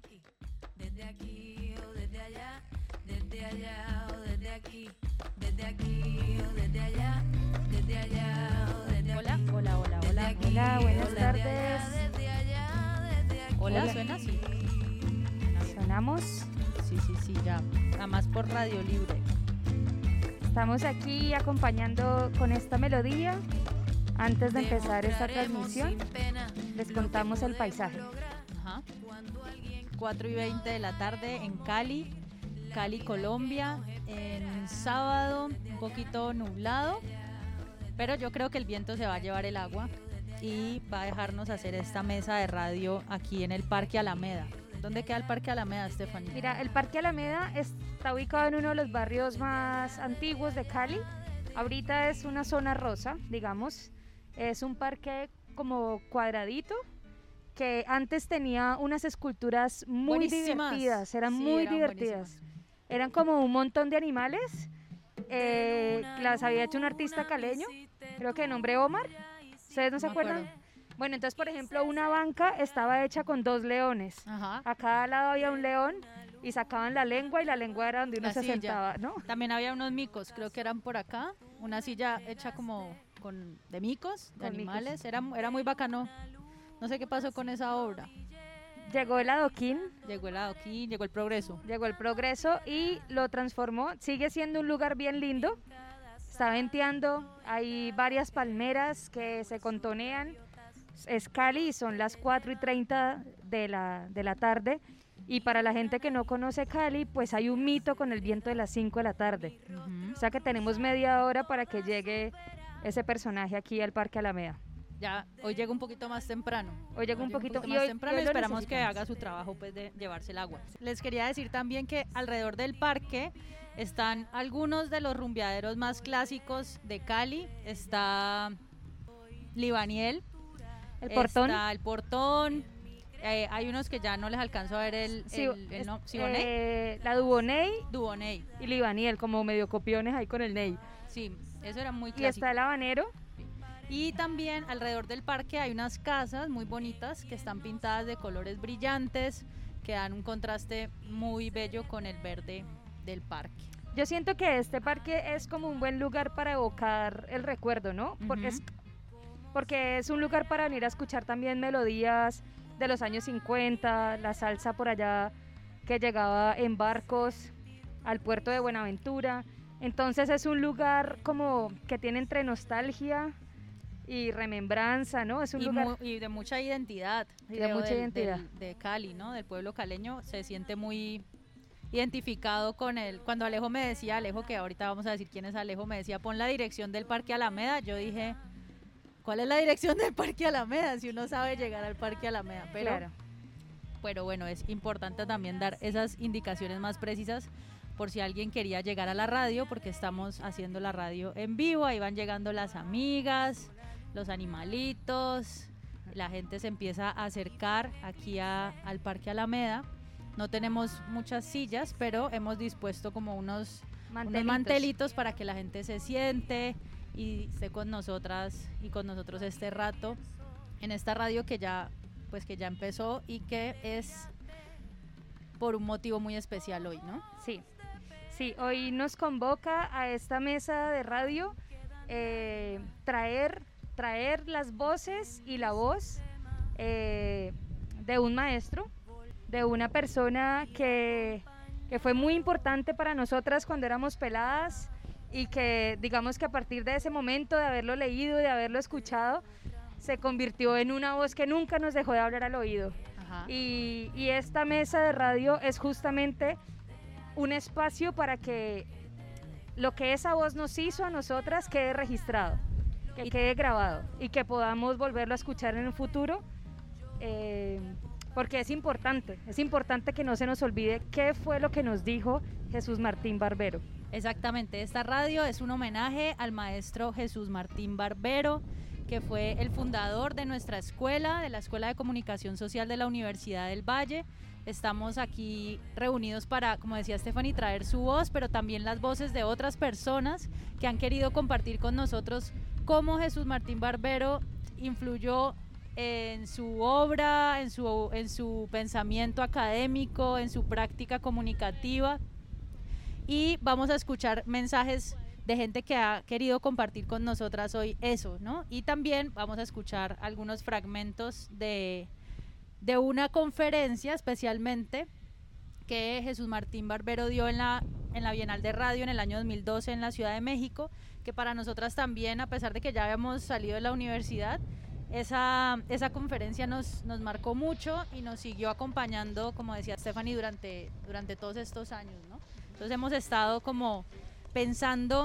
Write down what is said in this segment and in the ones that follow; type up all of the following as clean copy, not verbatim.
Desde aquí o desde allá, desde allá o desde aquí, desde aquí o desde allá, desde allá o desde Hola, aquí. hola, hola, hola. Desde aquí Hola, o buenas desde tardes. allá, desde allá, desde aquí. Hola, Hola. ¿suena así? Sonamos. Sí, ya. Nada más por Radio Libre. Estamos aquí acompañando con esta melodía. Antes de empezar esta Demostraremos transmisión, sin pena les lo contamos que el podemos paisaje. lograr Ajá. cuando alguien 4:20 de la tarde en Cali, Colombia. En sábado, un poquito nublado, pero yo creo que el viento se va a llevar el agua y va a dejarnos hacer esta mesa de radio aquí en el Parque Alameda. ¿Dónde queda el Parque Alameda, Stephanie? Mira, el Parque Alameda está ubicado en uno de los barrios más antiguos de Cali. Ahorita es una zona rosa, digamos. Es un parque como cuadradito que antes tenía unas esculturas muy Buenísimas. divertidas, eran Sí, muy eran divertidas. buenísimas. Eran como un montón de animales. Las había hecho un artista caleño, creo que de nombre Omar. ¿Ustedes no se No me acuerdan? acuerdo. Bueno, entonces, por ejemplo, una banca estaba hecha con 2 leones. Ajá. A cada lado había un león y sacaban la lengua y la lengua era donde uno La se silla. sentaba, ¿no? También había unos micos, creo que eran por acá, una silla hecha como de micos, de Con animales, era muy bacano. No sé qué pasó con esa obra. Llegó el adoquín, Llegó el adoquín, llegó el progreso. llegó el progreso y lo transformó. Sigue siendo un lugar bien lindo. Está venteando, hay varias palmeras que se contonean. Es Cali y son las 4:30 de la tarde. Y para la gente que no conoce Cali, pues hay un mito con el viento de las 5 de la tarde. Ujú. O sea que tenemos media hora para que llegue ese personaje aquí al Parque Alameda. Ya, hoy llega un poquito más temprano. Hoy llega un poquito y más hoy- temprano y y hoy lo esperamos que necesitamos. haga su trabajo pues de llevarse el agua. Les quería decir también que alrededor del parque están algunos de los rumbeaderos más clásicos de Cali. Está Libaniel, El portón. está el Portón. Hay unos que ya no les alcanzo a ver el Siboney. La Duboney Duboney. y Libaniel, como medio copiones ahí con el Ney. Sí, eso era muy Y clásico. está el habanero. Y también alrededor del parque hay unas casas muy bonitas que están pintadas de colores brillantes que dan un contraste muy bello con el verde del parque. Yo siento que este parque es como un buen lugar para evocar el recuerdo, ¿no? Ujú. Porque es un lugar para venir a escuchar también melodías de los años 50, la salsa por allá que llegaba en barcos al puerto de Buenaventura. Entonces es un lugar como que tiene entre nostalgia y remembranza, ¿no? Es un lugar... Y de mucha identidad. Y de creo, mucha identidad. de Cali, ¿no? Del pueblo caleño. Se siente muy identificado con él. Cuando Alejo me decía, Alejo, que ahorita vamos a decir quién es Alejo, me decía, pon la dirección del Parque Alameda. Yo dije, ¿cuál es la dirección del Parque Alameda? Si uno sabe llegar al Parque Alameda. Claro. Pero bueno, es importante también dar esas indicaciones más precisas por si alguien quería llegar a la radio, porque estamos haciendo la radio en vivo. Ahí van llegando las amigas, los animalitos, la gente se empieza a acercar aquí al Parque Alameda. No tenemos muchas sillas, pero hemos dispuesto como unos mantelitos para que la gente se siente y esté con nosotras y con nosotros este rato en esta radio que ya empezó y que es por un motivo muy especial hoy, ¿no? Sí, hoy nos convoca a esta mesa de radio traer las voces y la voz de un maestro, de una persona que fue muy importante para nosotras cuando éramos peladas y que digamos que a partir de ese momento de haberlo leído, de haberlo escuchado, se convirtió en una voz que nunca nos dejó de hablar al oído. Ajá. Y esta mesa de radio es justamente un espacio para que lo que esa voz nos hizo a nosotras quede registrado, que quede grabado y que podamos volverlo a escuchar en el futuro, porque es importante que no se nos olvide qué fue lo que nos dijo Jesús Martín Barbero. Exactamente, esta radio es un homenaje al maestro Jesús Martín Barbero, que fue el fundador de nuestra escuela, de la Escuela de Comunicación Social de la Universidad del Valle. Estamos aquí reunidos para, como decía Stephanie, traer su voz, pero también las voces de otras personas que han querido compartir con nosotros cómo Jesús Martín Barbero influyó en su obra, en su pensamiento académico, en su práctica comunicativa. Y vamos a escuchar mensajes de gente que ha querido compartir con nosotras hoy eso, ¿no? Y también vamos a escuchar algunos fragmentos de una conferencia especialmente que Jesús Martín Barbero dio en la Bienal de Radio en el año 2012 en la Ciudad de México, que para nosotras también, a pesar de que ya habíamos salido de la universidad, esa conferencia nos marcó mucho y nos siguió acompañando, como decía Stephanie, durante todos estos años, ¿no? Entonces hemos estado como pensando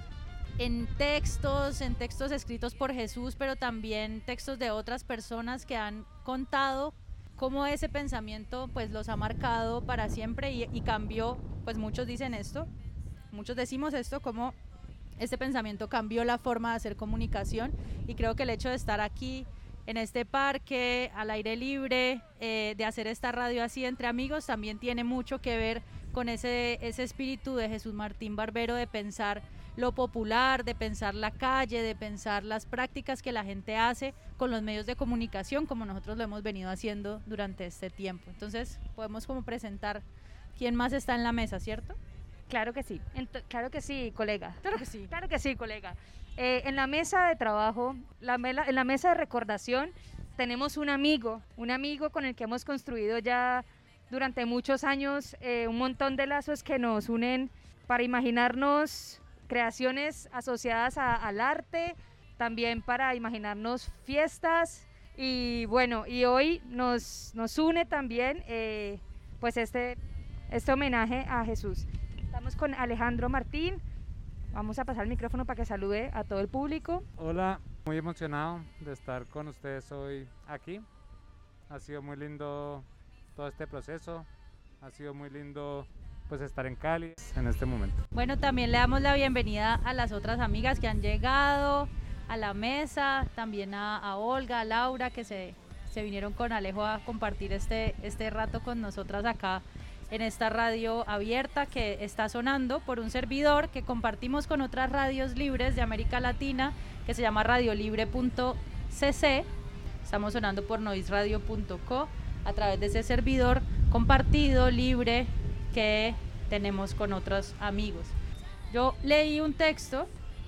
en textos escritos por Jesús, pero también textos de otras personas que han contado cómo ese pensamiento pues los ha marcado para siempre y cambió, pues muchos dicen esto, muchos decimos esto, como este pensamiento cambió la forma de hacer comunicación, y creo que el hecho de estar aquí en este parque, al aire libre, de hacer esta radio así entre amigos, también tiene mucho que ver con ese espíritu de Jesús Martín Barbero, de pensar lo popular, de pensar la calle, de pensar las prácticas que la gente hace con los medios de comunicación, como nosotros lo hemos venido haciendo durante este tiempo. Entonces podemos como presentar quién más está en la mesa, ¿cierto? Claro que sí, claro que sí, colega. Claro que sí. Claro que sí, colega. En la mesa de trabajo, en la mesa de recordación, tenemos un amigo con el que hemos construido ya durante muchos años un montón de lazos que nos unen para imaginarnos creaciones asociadas al arte, también para imaginarnos fiestas, y bueno, y hoy nos une también pues este homenaje a Jesús. Estamos con Alejandro Martín. Vamos a pasar el micrófono para que salude a todo el público. Hola, muy emocionado de estar con ustedes hoy aquí. Ha sido muy lindo todo este proceso, ha sido muy lindo pues estar en Cali en este momento. Bueno, también le damos la bienvenida a las otras amigas que han llegado a la mesa, también a Olga, a Laura, que se vinieron con Alejo a compartir este rato con nosotras acá en esta radio abierta que está sonando por un servidor que compartimos con otras radios libres de América Latina, que se llama radiolibre.cc. Estamos sonando por noisradio.co a través de ese servidor compartido, libre, que tenemos con otros amigos. Yo leí un texto,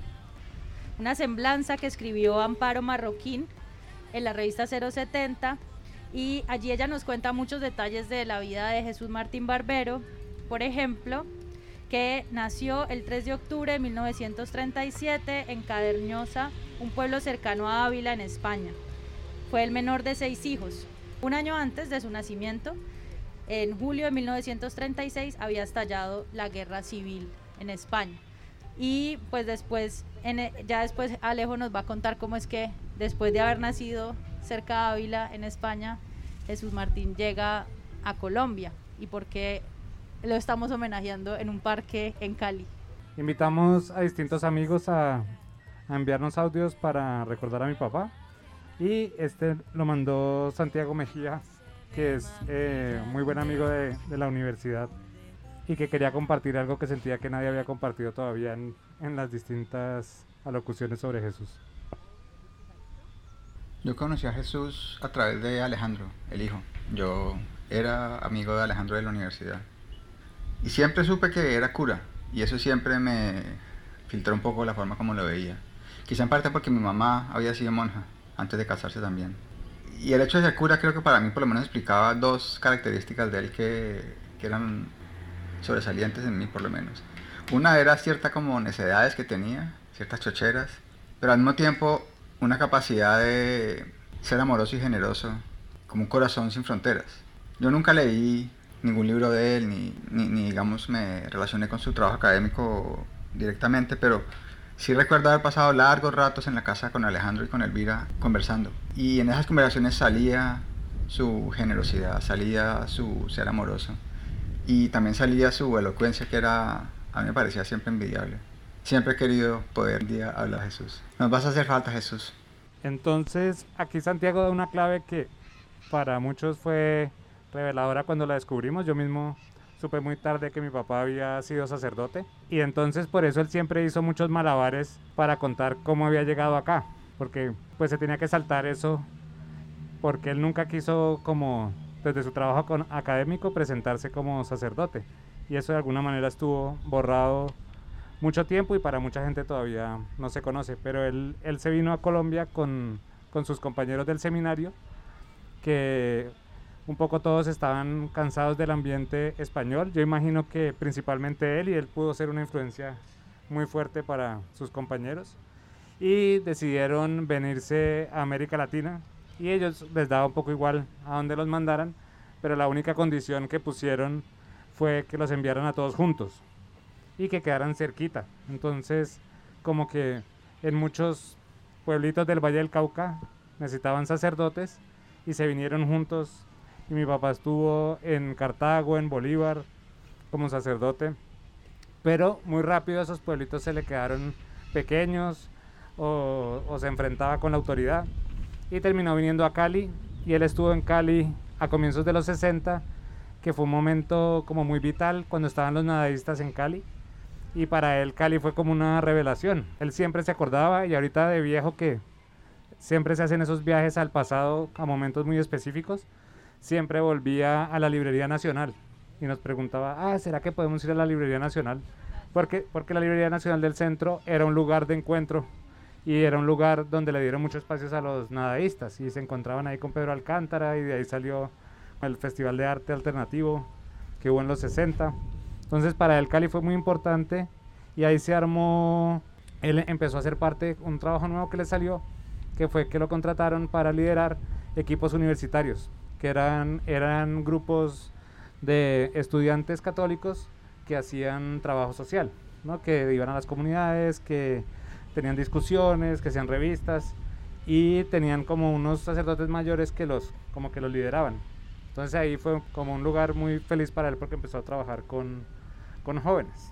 una semblanza que escribió Amparo Marroquín en la revista 070, y allí ella nos cuenta muchos detalles de la vida de Jesús Martín Barbero. Por ejemplo, que nació el 3 de octubre de 1937 en Caderñosa, un pueblo cercano a Ávila, en España. Fue el menor de 6 hijos. Un año antes de su nacimiento, en julio de 1936, había estallado la guerra civil en España. Y pues después Alejo nos va a contar cómo es que después de haber nacido cerca de Ávila, en España, Jesús Martín llega a Colombia y por qué lo estamos homenajeando en un parque en Cali. Invitamos a distintos amigos a enviarnos audios para recordar a mi papá, y lo mandó Santiago Mejía, que es muy buen amigo de la universidad y que quería compartir algo que sentía que nadie había compartido todavía en las distintas alocuciones sobre Jesús. Yo conocí a Jesús a través de Alejandro, el hijo. Yo era amigo de Alejandro de la universidad y siempre supe que era cura, y eso siempre me filtró un poco la forma como lo veía. Quizá en parte porque mi mamá había sido monja antes de casarse también. Y el hecho de ser cura, creo que para mí por lo menos explicaba dos características de él que eran sobresalientes en mí, por lo menos. Una era cierta como necedades que tenía, ciertas chocheras, pero al mismo tiempo una capacidad de ser amoroso y generoso, como un corazón sin fronteras. Yo nunca leí ningún libro de él, ni digamos me relacioné con su trabajo académico directamente, pero sí recuerdo haber pasado largos ratos en la casa con Alejandro y con Elvira conversando. Y en esas conversaciones salía su generosidad, salía su ser amoroso, y también salía su elocuencia, que a mí me parecía siempre envidiable. Siempre he querido poder un día hablar a Jesús. Nos vas a hacer falta, Jesús. Entonces, aquí Santiago da una clave que para muchos fue reveladora cuando la descubrimos. Yo mismo supe muy tarde que mi papá había sido sacerdote, y entonces por eso él siempre hizo muchos malabares para contar cómo había llegado acá, porque pues se tenía que saltar eso porque él nunca quiso como desde su trabajo académico presentarse como sacerdote, y eso de alguna manera estuvo borrado mucho tiempo y para mucha gente todavía no se conoce, pero él se vino a Colombia con sus compañeros del seminario, que un poco todos estaban cansados del ambiente español. Yo imagino que principalmente él, y él pudo ser una influencia muy fuerte para sus compañeros, y decidieron venirse a América Latina, y ellos les daba un poco igual a donde los mandaran, pero la única condición que pusieron fue que los enviaran a todos juntos y que quedaran cerquita. Entonces, como que en muchos pueblitos del Valle del Cauca necesitaban sacerdotes y se vinieron juntos, y mi papá estuvo en Cartago, en Bolívar, como sacerdote, pero muy rápido esos pueblitos se le quedaron pequeños o se enfrentaba con la autoridad, y terminó viniendo a Cali, y él estuvo en Cali a comienzos de los 60, que fue un momento como muy vital cuando estaban los nadaístas en Cali, y para él Cali fue como una revelación. Él siempre se acordaba, y ahorita de viejo que siempre se hacen esos viajes al pasado a momentos muy específicos, siempre volvía a la Librería Nacional y nos preguntaba, ¿será que podemos ir a la Librería Nacional? Porque la Librería Nacional del Centro era un lugar de encuentro, y era un lugar donde le dieron muchos espacios a los nadaístas, y se encontraban ahí con Pedro Alcántara, y de ahí salió el Festival de Arte Alternativo que hubo en los 60. Entonces para él Cali fue muy importante, y ahí se armó, él empezó a hacer parte de un trabajo nuevo que le salió, que fue que lo contrataron para liderar equipos universitarios, que eran grupos de estudiantes católicos que hacían trabajo social, ¿no? Que iban a las comunidades, que tenían discusiones, que hacían revistas, y tenían como unos sacerdotes mayores que los lideraban. Entonces ahí fue como un lugar muy feliz para él, porque empezó a trabajar con jóvenes.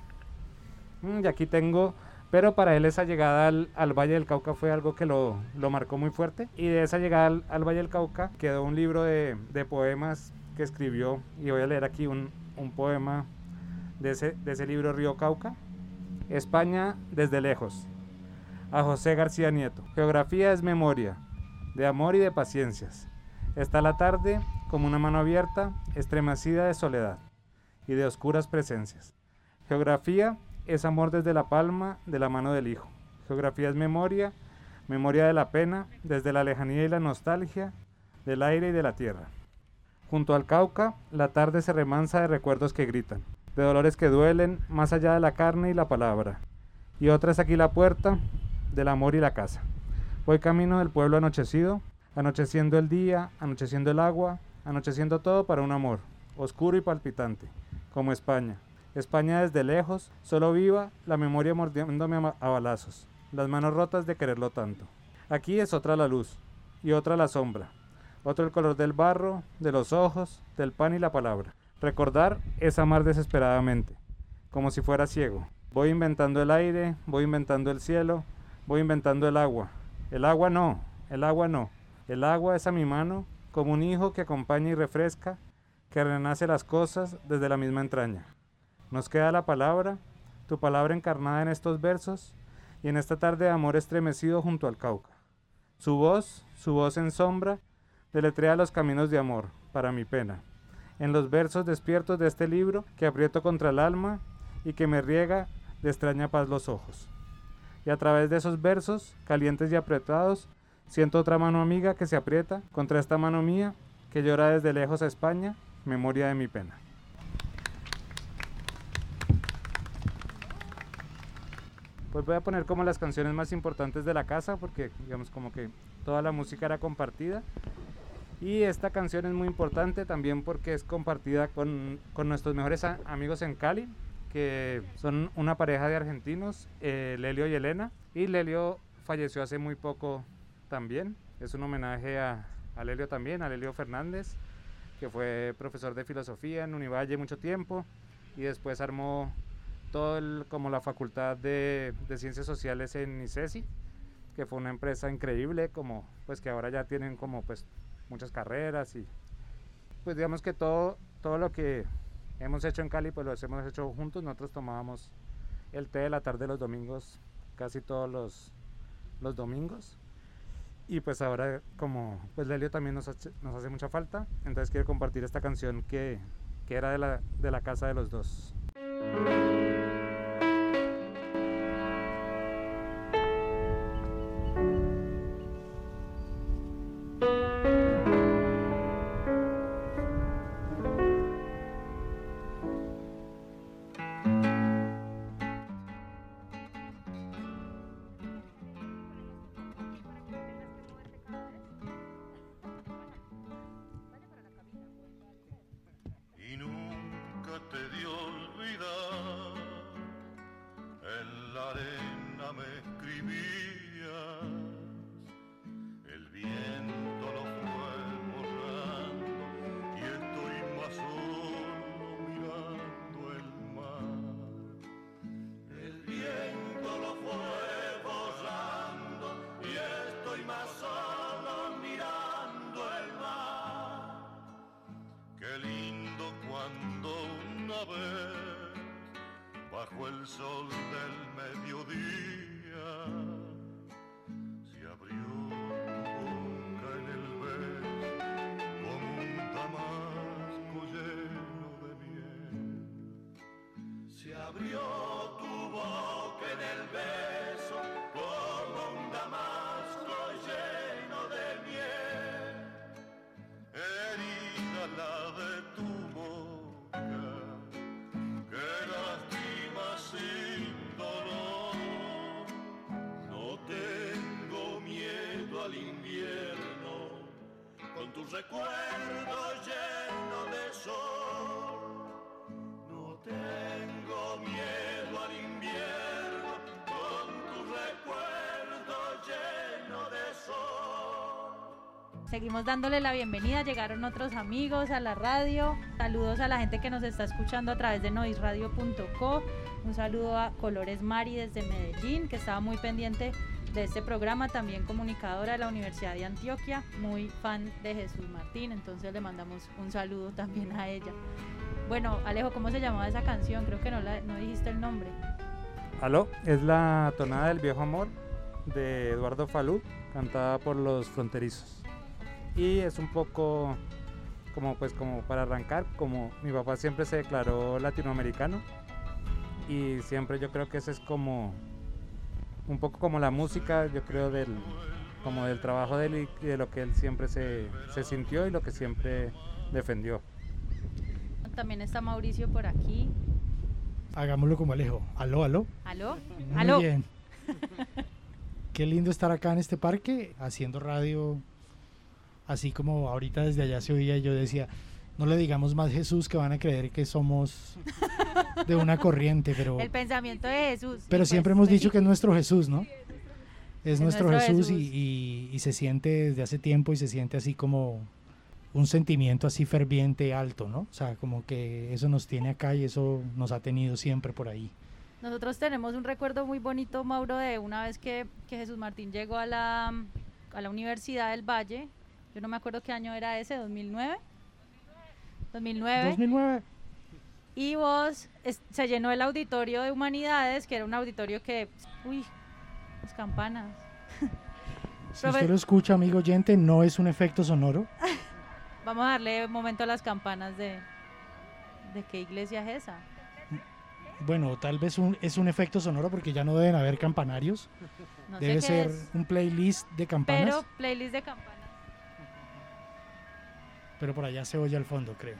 Y aquí tengo, pero para él esa llegada al Valle del Cauca fue algo que lo marcó muy fuerte, y de esa llegada al Valle del Cauca quedó un libro de poemas que escribió, y voy a leer aquí un poema de ese libro, Río Cauca. España desde lejos, a José García Nieto. Geografía es memoria, de amor y de paciencias. Está la tarde como una mano abierta, estremecida de soledad y de oscuras presencias. Geografía es amor desde la palma de la mano del hijo. Geografía es memoria, memoria de la pena, desde la lejanía y la nostalgia, del aire y de la tierra. Junto al Cauca, la tarde se remansa de recuerdos que gritan, de dolores que duelen, más allá de la carne y la palabra. Y otra es aquí la puerta del amor y la casa. Voy camino del pueblo anochecido, anocheciendo el día, anocheciendo el agua, anocheciendo todo para un amor, oscuro y palpitante, como España. España desde lejos, solo viva, la memoria mordiéndome a balazos, las manos rotas de quererlo tanto. Aquí es otra la luz, y otra la sombra, otro el color del barro, de los ojos, del pan y la palabra. Recordar es amar desesperadamente, como si fuera ciego. Voy inventando el aire, voy inventando el cielo, voy inventando el agua. El agua no, el agua no. El agua es a mi mano, como un hijo que acompaña y refresca, que renace las cosas desde la misma entraña. Nos queda la palabra, tu palabra encarnada en estos versos, y en esta tarde de amor estremecido junto al Cauca. Su voz en sombra, deletrea los caminos de amor, para mi pena. En los versos despiertos de este libro, que aprieto contra el alma, y que me riega de extraña paz los ojos. Y a través de esos versos, calientes y apretados, siento otra mano amiga que se aprieta contra esta mano mía, que llora desde lejos a España, memoria de mi pena. Pues voy a poner como las canciones más importantes de la casa, porque digamos como que toda la música era compartida. Y esta canción es muy importante también porque es compartida con nuestros mejores amigos en Cali, que son una pareja de argentinos, Lelio y Elena. Y Lelio falleció hace muy poco también. Es un homenaje a Lelio también, a Lelio Fernández, que fue profesor de filosofía en Univalle mucho tiempo, y después armó como la facultad de ciencias sociales en ICESI, que fue una empresa increíble, como pues que ahora ya tienen como pues muchas carreras, y pues digamos que todo lo que hemos hecho en Cali pues lo hemos hecho juntos. Nosotros tomábamos el té de la tarde los domingos, casi todos los domingos, Y pues ahora, como pues Lelio también nos hace mucha falta, entonces quiero compartir esta canción que era de la casa de los dos. Y nunca te di olvidar, en la arena me escribías, el viento lo fue borrando y estoy más solo mirando el mar. El viento lo fue borrando y estoy más solo mirando el mar. Qué lindo cuando una vez, bajo el sol del mediodía, se abrió tu boca en el beso como un damasco lleno de miel. Se abrió tu boca en el beso como un damasco lleno de miel. Herida la de tu boca, que lastima sin dolor. No tengo miedo al invierno, con tu recuerdo lleno de sol. No tengo miedo al invierno, con tu recuerdo lleno de sol. Seguimos dándole la bienvenida, llegaron otros amigos a la radio, saludos a la gente que nos está escuchando a través de noisradio.co, un saludo a Colores Mari desde Medellín, que estaba muy pendiente de este programa, también comunicadora de la Universidad de Antioquia, muy fan de Jesús Martín, entonces le mandamos un saludo también a ella. Bueno, Alejo, ¿cómo se llamaba esa canción? Creo que no dijiste el nombre. Aló, es la tonada del viejo amor de Eduardo Falú, cantada por Los Fronterizos. Y es un poco como para arrancar, como mi papá siempre se declaró latinoamericano y siempre yo creo que ese es como un poco como la música, yo creo del trabajo de él y de lo que él siempre se sintió y lo que siempre defendió. También está Mauricio por aquí. Hagámoslo como Alejo. Aló, aló. ¿Aló? Muy ¿Aló? bien. Qué lindo estar acá en este parque haciendo radio, así como ahorita desde allá se oía y yo decía, no le digamos más Jesús que van a creer que somos de una corriente, pero El pensamiento de Jesús. pero Y siempre pues, hemos dicho que es nuestro Jesús, ¿no? Es nuestro Jesús, Jesús. Y se siente desde hace tiempo y se siente así como un sentimiento así ferviente, alto, ¿no? O sea, como que eso nos tiene acá y eso nos ha tenido siempre por ahí. Nosotros tenemos un recuerdo muy bonito, Mauro, de una vez que Jesús Martín llegó a la Universidad del Valle. Yo no me acuerdo qué año era ese, ¿2009? 2009. Y se llenó el auditorio de Humanidades, que era un auditorio que... Uy, las campanas. Si usted lo escucha, amigo oyente, no es un efecto sonoro. Vamos a darle un momento a las campanas de qué iglesia es esa. Bueno, tal vez es un efecto sonoro porque ya no deben haber campanarios. No sé Debe qué ser es, un playlist de campanas, pero playlist de campanas. pero por allá se oye al fondo, creo.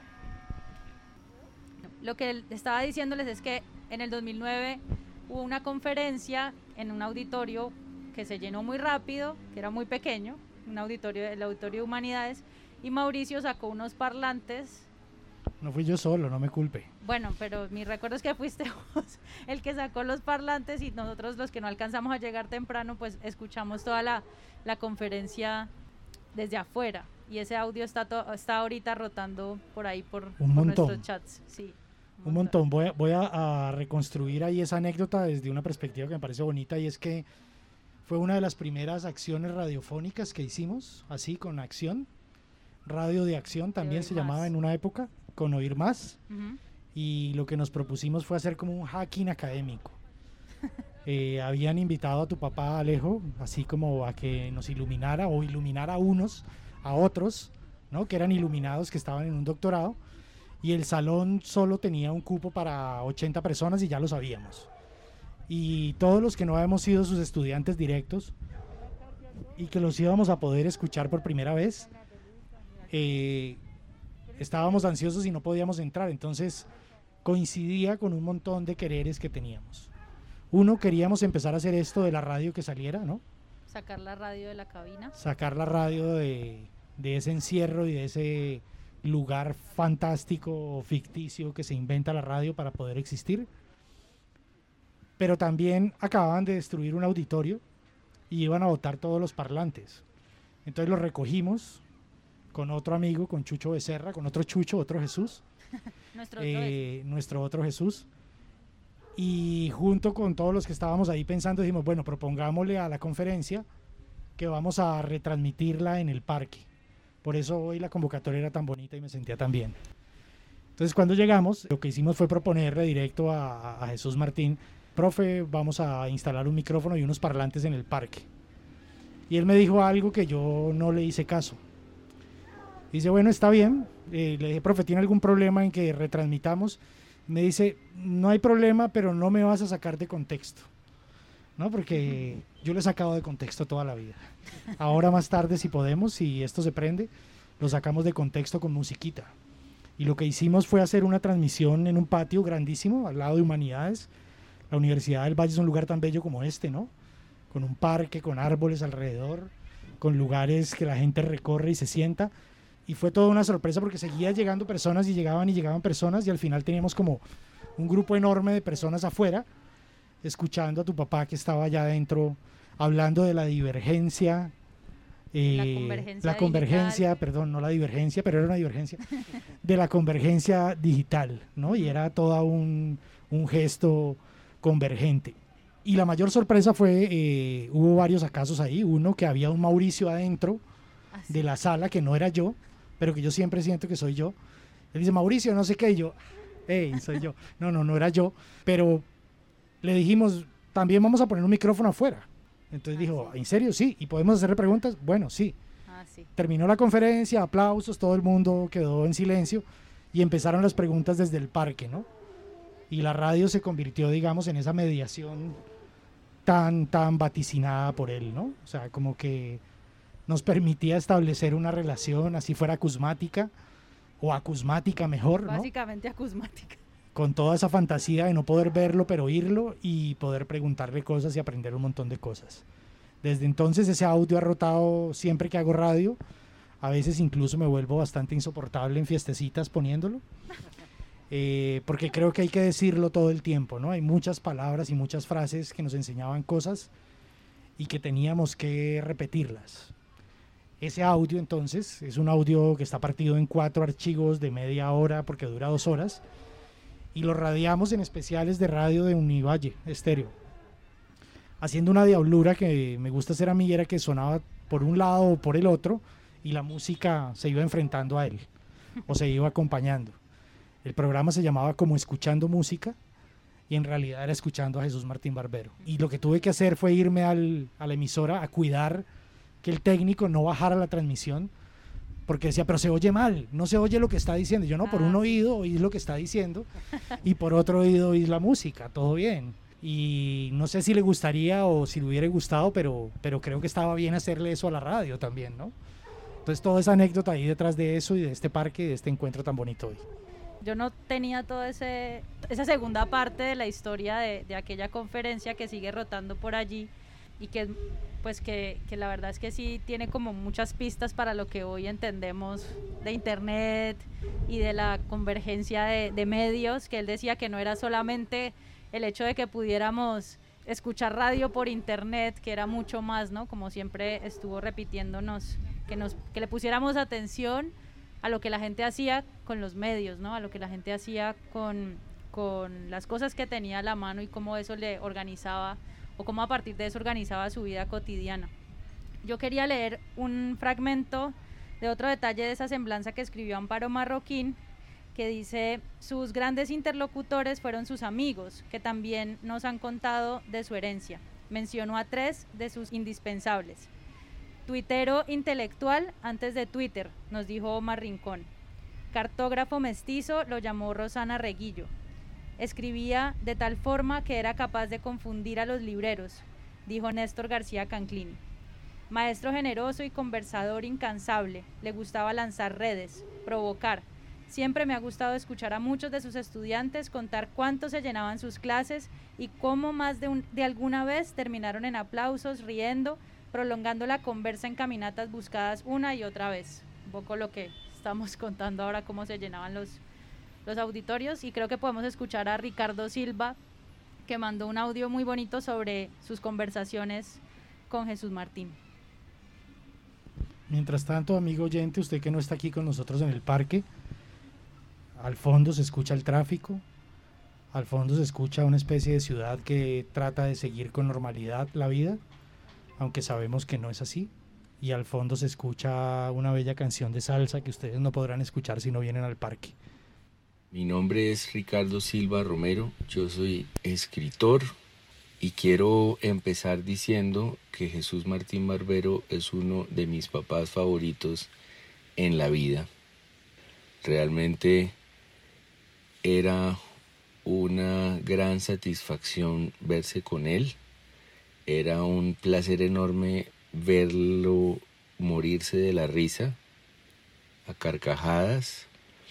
Lo que estaba diciéndoles es que en el 2009 hubo una conferencia en un auditorio que se llenó muy rápido, que era muy pequeño, el auditorio de Humanidades, y Mauricio sacó unos parlantes. No fui yo solo, no me culpe. Bueno, pero mi recuerdo es que fuiste vos el que sacó los parlantes y nosotros los que no alcanzamos a llegar temprano, pues escuchamos toda la conferencia desde afuera. Y ese audio está ahorita rotando por ahí por montón. nuestros chats. Sí, Un montón. Voy a reconstruir ahí esa anécdota desde una perspectiva que me parece bonita, y es que fue una de las primeras acciones radiofónicas que hicimos, así con acción. Radio de Acción también Oír se Más. llamaba en una época, con Oír Más. Ujú. Y lo que nos propusimos fue hacer como un hacking académico. habían invitado a tu papá Alejo, así como a que nos iluminara o iluminara a otros, ¿no? Que eran iluminados, que estaban en un doctorado, y el salón solo tenía un cupo para 80 personas y ya lo sabíamos. Y todos los que no habíamos sido sus estudiantes directos y que los íbamos a poder escuchar por primera vez, estábamos ansiosos y no podíamos entrar, entonces coincidía con un montón de quereres que teníamos. Uno, queríamos empezar a hacer esto de la radio que saliera, ¿no? Sacar la radio de la cabina. Sacar la radio de ese encierro y de ese lugar fantástico, ficticio que se inventa la radio para poder existir. Pero también acababan de destruir un auditorio y iban a botar todos los parlantes. Entonces los recogimos con otro amigo, con Chucho Becerra, con otro Chucho, otro Jesús. Nuestro otro Jesús. Y junto con todos los que estábamos ahí pensando, dijimos, bueno, propongámosle a la conferencia que vamos a retransmitirla en el parque. Por eso hoy la convocatoria era tan bonita y me sentía tan bien. Entonces cuando llegamos, lo que hicimos fue proponerle directo a Jesús Martín, profe, vamos a instalar un micrófono y unos parlantes en el parque. Y él me dijo algo que yo no le hice caso. Dice, bueno, está bien. Le dije, profe, ¿tiene algún problema en que retransmitamos? Me dice, no hay problema, pero no me vas a sacar de contexto, ¿no? Porque yo lo he sacado de contexto toda la vida. Ahora más tarde, si podemos, si esto se prende, lo sacamos de contexto con musiquita. Y lo que hicimos fue hacer una transmisión en un patio grandísimo, al lado de Humanidades. La Universidad del Valle es un lugar tan bello como este, ¿no? Con un parque, con árboles alrededor, con lugares que la gente recorre y se sienta. Y fue toda una sorpresa porque seguía llegando personas y llegaban personas, y al final teníamos como un grupo enorme de personas afuera escuchando a tu papá que estaba allá adentro hablando de la divergencia, La convergencia perdón, no la divergencia, pero era una divergencia, de la convergencia digital, ¿no? Y era todo un gesto convergente. Y la mayor sorpresa fue, hubo varios casos ahí, uno que había un Mauricio adentro de la sala, que no era yo, pero que yo siempre siento que soy yo. Él dice, Mauricio, no sé qué, y yo, hey, soy yo. No era yo, pero le dijimos, también vamos a poner un micrófono afuera. Entonces dijo, ¿en serio? Sí. ¿Y podemos hacerle preguntas? Bueno, sí. Sí. Terminó la conferencia, aplausos, todo el mundo quedó en silencio y empezaron las preguntas desde el parque, ¿no? Y la radio se convirtió, digamos, en esa mediación tan vaticinada por él, ¿no? O sea, como que nos permitía establecer una relación, así fuera acusmática, o acusmática mejor, ¿no? Básicamente acusmática. Con toda esa fantasía de no poder verlo, pero oírlo y poder preguntarle cosas y aprender un montón de cosas. Desde entonces ese audio ha rotado siempre que hago radio. A veces incluso me vuelvo bastante insoportable en fiestecitas poniéndolo. Porque creo que hay que decirlo todo el tiempo, ¿no? Hay muchas palabras y muchas frases que nos enseñaban cosas y que teníamos que repetirlas. Ese audio entonces es un audio que está partido en 4 archivos de media hora porque dura 2 horas y lo radiamos en especiales de radio de Univalle Estéreo, haciendo una diablura que me gusta hacer a mí, era que sonaba por un lado o por el otro y la música se iba enfrentando a él o se iba acompañando. El programa se llamaba Como Escuchando Música y en realidad era escuchando a Jesús Martín Barbero. Y lo que tuve que hacer fue irme a la emisora a cuidar que el técnico no bajara la transmisión, porque decía, pero se oye mal, no se oye lo que está diciendo. Yo no, por un oído oís lo que está diciendo y por otro oído oís la música, todo bien. Y no sé si le gustaría o si le hubiera gustado, pero creo que estaba bien hacerle eso a la radio también, ¿no? Entonces toda esa anécdota ahí detrás de eso y de este parque, de este encuentro tan bonito hoy. Yo no tenía toda esa segunda parte de la historia de aquella conferencia que sigue rotando por allí y que pues que la verdad es que sí tiene como muchas pistas para lo que hoy entendemos de internet y de la convergencia de medios, que él decía que no era solamente el hecho de que pudiéramos escuchar radio por internet, que era mucho más, ¿no? Como siempre estuvo repitiéndonos, que le pusiéramos atención a lo que la gente hacía con los medios, ¿no? A lo que la gente hacía con las cosas que tenía a la mano y cómo eso le organizaba o cómo a partir de eso organizaba su vida cotidiana. Yo quería leer un fragmento de otro detalle de esa semblanza que escribió Amparo Marroquín, que dice: sus grandes interlocutores fueron sus amigos, que también nos han contado de su herencia. Mencionó a 3 de sus indispensables. Tuitero intelectual antes de Twitter, nos dijo Omar Rincón. Cartógrafo mestizo, lo llamó Rosana Reguillo. Escribía de tal forma que era capaz de confundir a los libreros, dijo Néstor García Canclini. Maestro generoso y conversador incansable, le gustaba lanzar redes, provocar. Siempre me ha gustado escuchar a muchos de sus estudiantes contar cuánto se llenaban sus clases y cómo más de alguna vez terminaron en aplausos, riendo, prolongando la conversa en caminatas buscadas una y otra vez. Un poco lo que estamos contando ahora, cómo se llenaban los auditorios, y creo que podemos escuchar a Ricardo Silva, que mandó un audio muy bonito sobre sus conversaciones con Jesús Martín. Mientras tanto, amigo oyente, usted que no está aquí con nosotros en el parque, al fondo se escucha el tráfico, al fondo se escucha una especie de ciudad que trata de seguir con normalidad la vida, aunque sabemos que no es así, y al fondo se escucha una bella canción de salsa que ustedes no podrán escuchar si no vienen al parque. Mi nombre es Ricardo Silva Romero, yo soy escritor y quiero empezar diciendo que Jesús Martín Barbero es uno de mis papás favoritos en la vida. Realmente era una gran satisfacción verse con él, era un placer enorme verlo morirse de la risa, a carcajadas,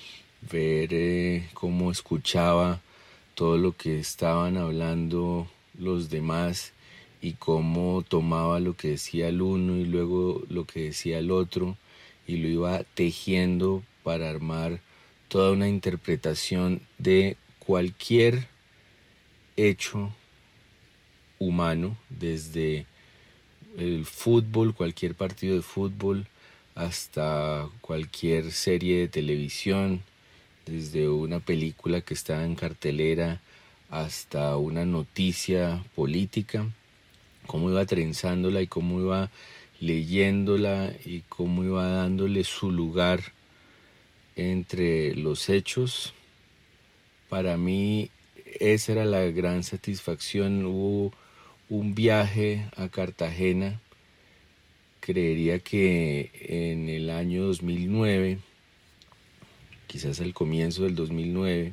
ver cómo escuchaba todo lo que estaban hablando los demás y cómo tomaba lo que decía el uno y luego lo que decía el otro y lo iba tejiendo para armar toda una interpretación de cualquier hecho humano, desde el fútbol, cualquier partido de fútbol, hasta cualquier serie de televisión, desde una película que estaba en cartelera hasta una noticia política, cómo iba trenzándola y cómo iba leyéndola y cómo iba dándole su lugar entre los hechos. Para mí esa era la gran satisfacción. Hubo un viaje a Cartagena, creería que en el año 2009, quizás al comienzo del 2009,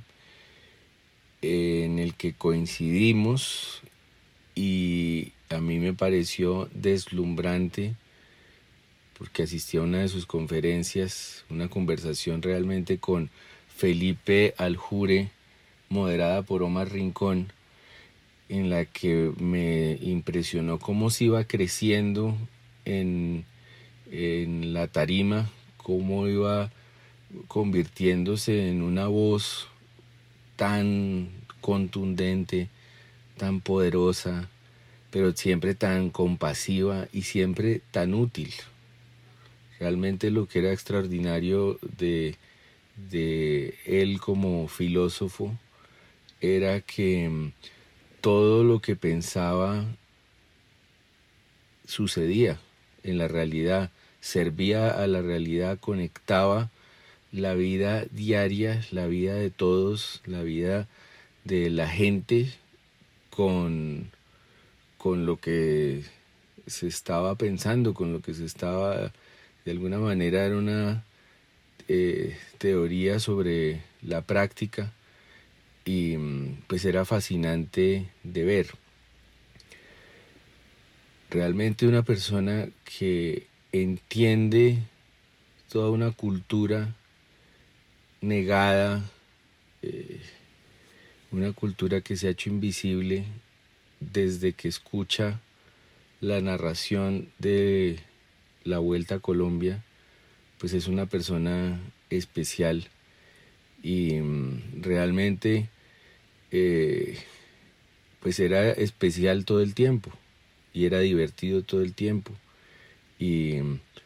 en el que coincidimos y a mí me pareció deslumbrante porque asistí a una de sus conferencias, una conversación realmente con Felipe Aljure, moderada por Omar Rincón, en la que me impresionó cómo se iba creciendo en la tarima, cómo iba convirtiéndose en una voz tan contundente, tan poderosa, pero siempre tan compasiva y siempre tan útil. Realmente lo que era extraordinario de él como filósofo era que todo lo que pensaba sucedía en la realidad, servía a la realidad, conectaba la vida diaria, la vida de todos, la vida de la gente con lo que se estaba pensando, con lo que se estaba, de alguna manera era una teoría sobre la práctica y pues era fascinante de ver. Realmente una persona que entiende toda una cultura negada, una cultura que se ha hecho invisible desde que escucha la narración de la Vuelta a Colombia, pues es una persona especial y realmente pues era especial todo el tiempo y era divertido todo el tiempo y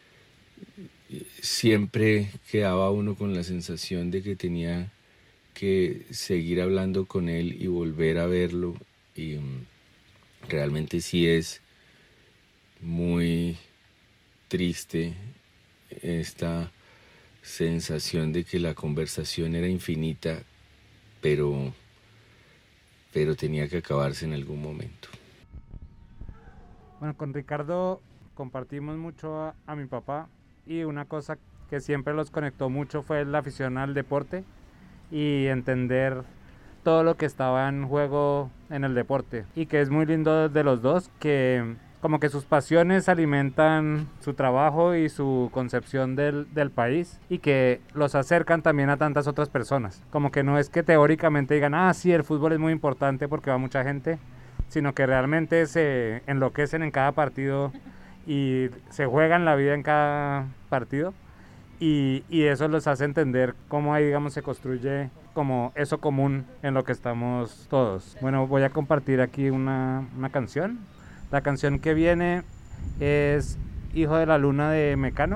siempre quedaba uno con la sensación de que tenía que seguir hablando con él y volver a verlo y realmente sí es muy triste esta sensación de que la conversación era infinita, pero tenía que acabarse en algún momento. Bueno, con Ricardo compartimos mucho a mi papá, y una cosa que siempre los conectó mucho fue la afición al deporte y entender todo lo que estaba en juego en el deporte, y que es muy lindo de los dos, que como que sus pasiones alimentan su trabajo y su concepción del país, y que los acercan también a tantas otras personas. Como que no es que teóricamente digan, sí, el fútbol es muy importante porque va mucha gente, sino que realmente se enloquecen en cada partido y se juegan la vida en cada partido, y eso los hace entender cómo ahí, digamos, se construye como eso común en lo que estamos todos. Bueno, voy a compartir aquí una canción. La canción que viene es Hijo de la Luna de Mecano.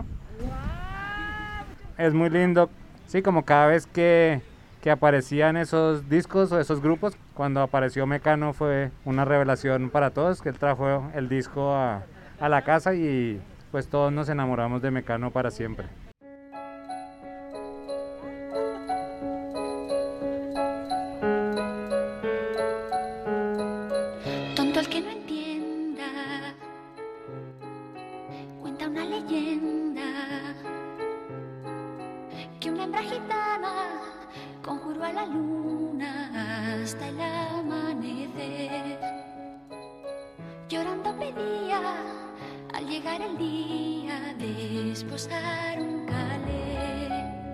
Es muy lindo, sí, como cada vez que aparecían esos discos o esos grupos. Cuando apareció Mecano fue una revelación para todos, que él trajo el disco a la casa, y pues todos nos enamoramos de Mecano para siempre. Tonto el que no entienda, cuenta una leyenda que una hembra gitana conjuró a la luna hasta el amanecer. Llorando pedía al llegar el día de esposar un calé.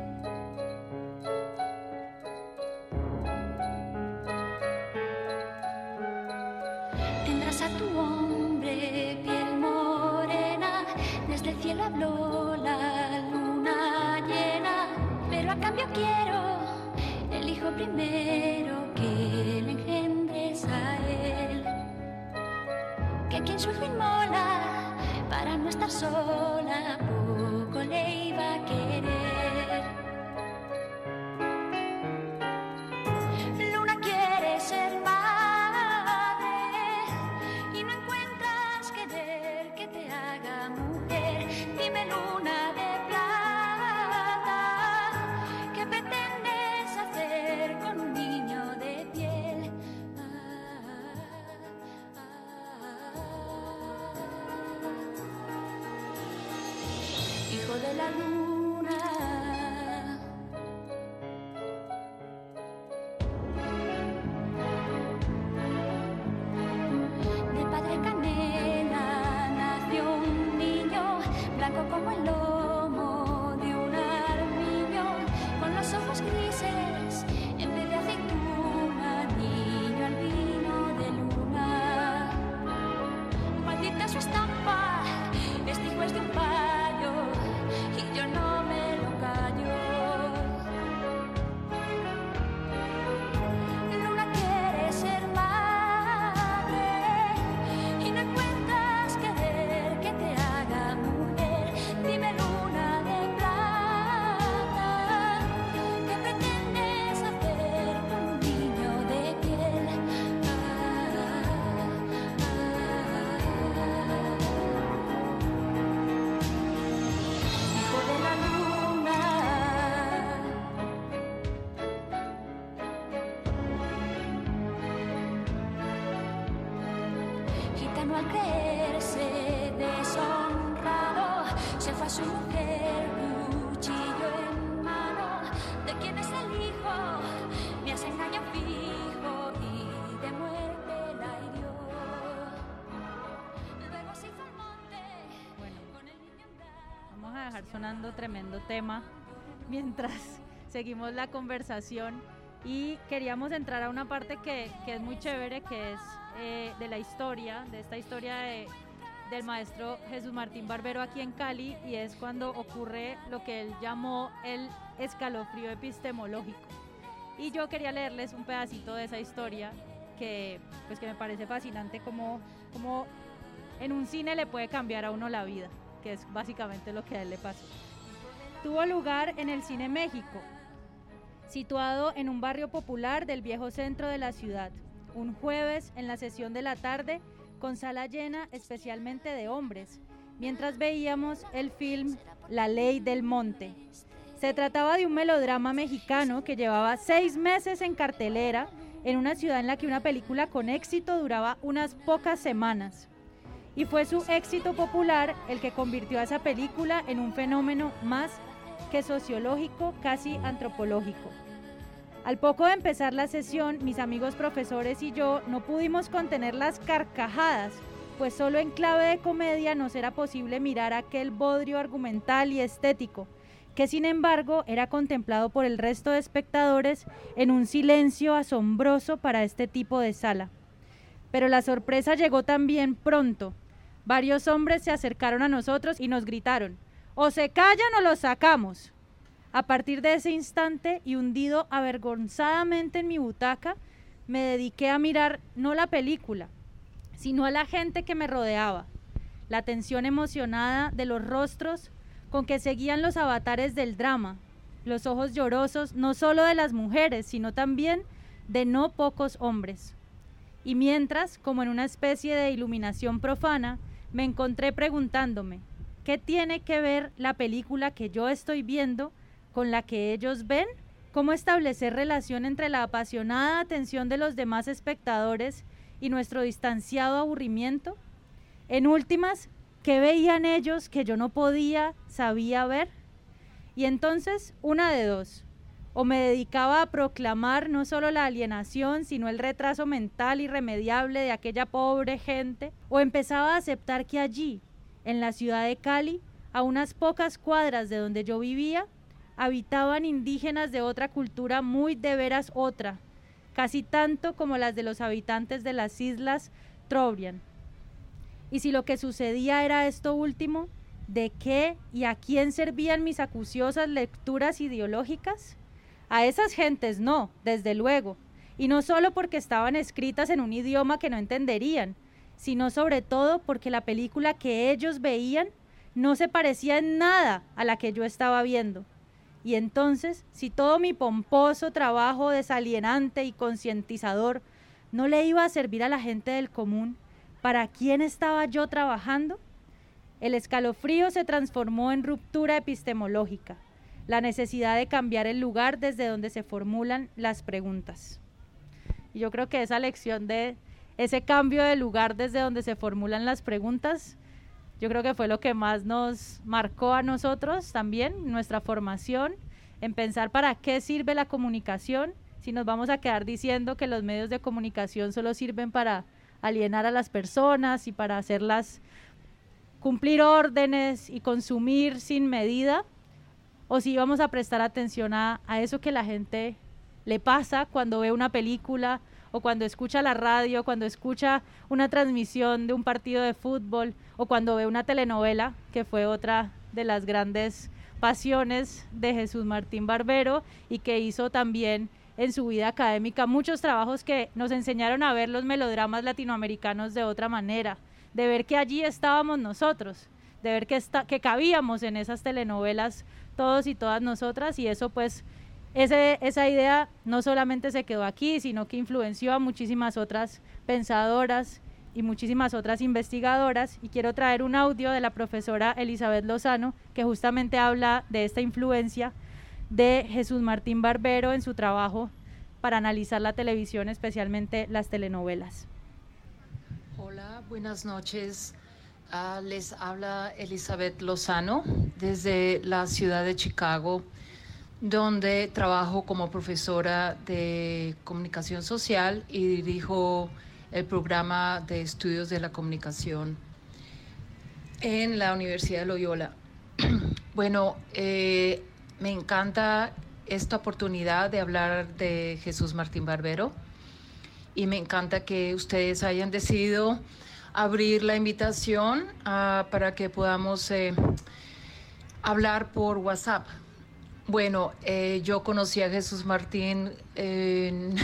Tendrás a tu hombre piel morena, desde el cielo habló la luna llena, pero a cambio quiero el hijo primero que le engendres a él. Que quien su hijo inmola para no estar sola, poco le iba a querer. Luna quiere ser madre y no encuentras querer que te haga mujer. Dime, luna de plata, ¿qué pretendes hacer con un niño de piel? Hijo de la luna, de padre canela nació un niño, blanco como el lomo de un armiño, con los ojos grises en vez de aceituna, niño albino de luna. Maldita su estampa, este hijo es de un payo y yo no me lo callo. Luna quiere ser madre y no encuentras querer que te haga mujer. Dime, luna de plata, ¿qué pretendes hacer con un niño de piel? Hijo de la luna, gitano al creerse deshonrado, se fue a su mujer, cuchillo en mano. ¿De quién es el hijo? Me hace engaño fijo y de muerte la hirió. Luego se hizo al monte. Bueno, vamos a dejar sonando tremendo tema mientras seguimos la conversación, y queríamos entrar a una parte que es muy chévere, que es de la historia, de esta historia del maestro Jesús Martín Barbero aquí en Cali, y es cuando ocurre lo que él llamó el escalofrío epistemológico. Y yo quería leerles un pedacito de esa historia que me parece fascinante, como en un cine le puede cambiar a uno la vida, que es básicamente lo que a él le pasó. Tuvo lugar en el Cine México, situado en un barrio popular del viejo centro de la ciudad, un jueves en la sesión de la tarde, con sala llena especialmente de hombres, mientras veíamos el film La Ley del Monte. Se trataba de un melodrama mexicano que llevaba 6 meses en cartelera en una ciudad en la que una película con éxito duraba unas pocas semanas. Y fue su éxito popular el que convirtió a esa película en un fenómeno más que sociológico, casi antropológico. Al poco de empezar la sesión, mis amigos profesores y yo no pudimos contener las carcajadas, pues solo en clave de comedia nos era posible mirar aquel bodrio argumental y estético, que sin embargo era contemplado por el resto de espectadores en un silencio asombroso para este tipo de sala. Pero la sorpresa llegó también pronto. Varios hombres se acercaron a nosotros y nos gritaron: «O se callan o los sacamos». A partir de ese instante, y hundido avergonzadamente en mi butaca, me dediqué a mirar no la película, sino a la gente que me rodeaba. La tensión emocionada de los rostros con que seguían los avatares del drama, los ojos llorosos no solo de las mujeres, sino también de no pocos hombres. Y mientras, como en una especie de iluminación profana, me encontré preguntándome: ¿qué tiene que ver la película que yo estoy viendo con la que ellos ven? ¿Cómo establecer relación entre la apasionada atención de los demás espectadores y nuestro distanciado aburrimiento? En últimas, ¿qué veían ellos que yo no sabía ver? Y entonces, una de dos: o me dedicaba a proclamar no solo la alienación, sino el retraso mental irremediable de aquella pobre gente, o empezaba a aceptar que allí, en la ciudad de Cali, a unas pocas cuadras de donde yo vivía, habitaban indígenas de otra cultura muy de veras otra, casi tanto como las de los habitantes de las islas Trobriand. Y si lo que sucedía era esto último, ¿de qué y a quién servían mis acuciosas lecturas ideológicas? A esas gentes no, desde luego, y no solo porque estaban escritas en un idioma que no entenderían, sino sobre todo porque la película que ellos veían no se parecía en nada a la que yo estaba viendo. Y entonces, si todo mi pomposo trabajo desalienante y concientizador no le iba a servir a la gente del común, ¿para quién estaba yo trabajando? El escalofrío se transformó en ruptura epistemológica, la necesidad de cambiar el lugar desde donde se formulan las preguntas. Y yo creo que esa lección de ese cambio de lugar desde donde se formulan las preguntas, yo creo que fue lo que más nos marcó a nosotros también, nuestra formación, en pensar para qué sirve la comunicación, si nos vamos a quedar diciendo que los medios de comunicación solo sirven para alienar a las personas y para hacerlas cumplir órdenes y consumir sin medida, o si vamos a prestar atención a eso que la gente le pasa cuando ve una película, o cuando escucha la radio, cuando escucha una transmisión de un partido de fútbol, o cuando ve una telenovela, que fue otra de las grandes pasiones de Jesús Martín Barbero, y que hizo también en su vida académica muchos trabajos que nos enseñaron a ver los melodramas latinoamericanos de otra manera, de ver que allí estábamos nosotros, de ver que cabíamos en esas telenovelas todos y todas nosotras, y eso pues esa idea no solamente se quedó aquí, sino que influenció a muchísimas otras pensadoras y muchísimas otras investigadoras, y quiero traer un audio de la profesora Elizabeth Lozano que justamente habla de esta influencia de Jesús Martín Barbero en su trabajo para analizar la televisión, especialmente las telenovelas. Hola, buenas noches. Les habla Elizabeth Lozano desde la ciudad de Chicago, donde trabajo como profesora de comunicación social y dirijo el programa de estudios de la comunicación en la Universidad de Loyola. Bueno, me encanta esta oportunidad de hablar de Jesús Martín Barbero y me encanta que ustedes hayan decidido abrir la invitación para que podamos hablar por WhatsApp. Bueno, yo conocí a Jesús Martín en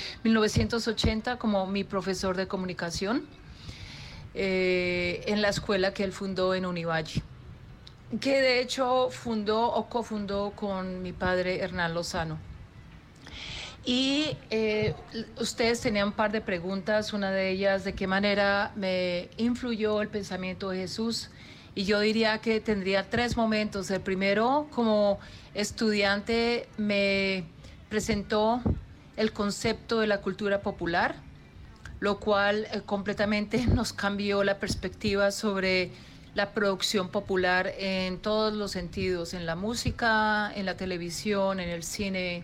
1980 como mi profesor de comunicación en la escuela que él fundó en Univalle, que de hecho fundó o cofundó con mi padre Hernán Lozano. Y ustedes tenían un par de preguntas, una de ellas, ¿de qué manera me influyó el pensamiento de Jesús Y yo diría que tendría 3 momentos. El primero, como estudiante, me presentó el concepto de la cultura popular, lo cual completamente nos cambió la perspectiva sobre la producción popular en todos los sentidos, en la música, en la televisión, en el cine,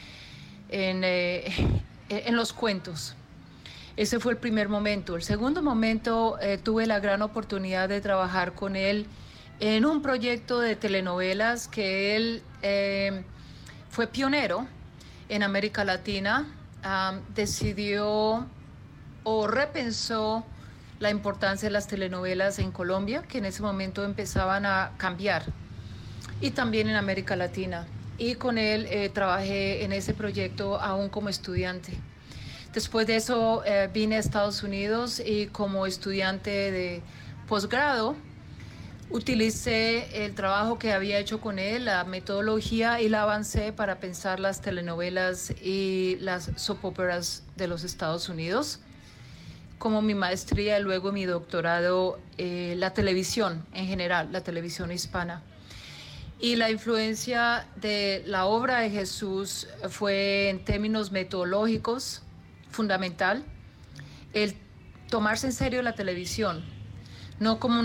en los cuentos. Ese fue el primer momento. El segundo momento, tuve la gran oportunidad de trabajar con él en un proyecto de telenovelas que él fue pionero en América Latina. Decidió o repensó la importancia de las telenovelas en Colombia, que en ese momento empezaban a cambiar, y también en América Latina. Y con él trabajé en ese proyecto aún como estudiante. Después de eso vine a Estados Unidos y como estudiante de posgrado utilicé el trabajo que había hecho con él, la metodología, y la avancé para pensar las telenovelas y las soap operas de los Estados Unidos. Como mi maestría y luego mi doctorado, la televisión en general, la televisión hispana. Y la influencia de la obra de Jesús fue en términos metodológicos fundamental, el tomarse en serio la televisión, no como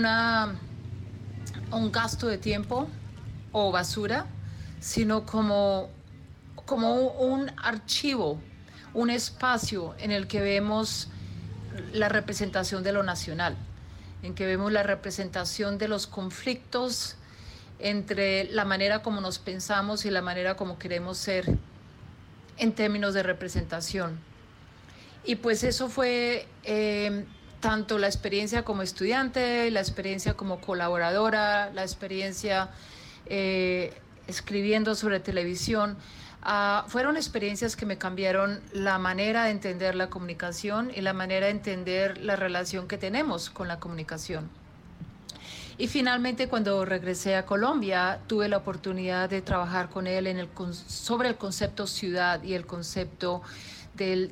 un gasto de tiempo o basura, sino como un archivo, un espacio en el que vemos la representación de lo nacional, en que vemos la representación de los conflictos entre la manera como nos pensamos y la manera como queremos ser en términos de representación. Y pues eso fue tanto la experiencia como estudiante, la experiencia como colaboradora, la experiencia escribiendo sobre televisión. Fueron experiencias que me cambiaron la manera de entender la comunicación y la manera de entender la relación que tenemos con la comunicación. Y finalmente, cuando regresé a Colombia, tuve la oportunidad de trabajar con él sobre el concepto ciudad y el concepto de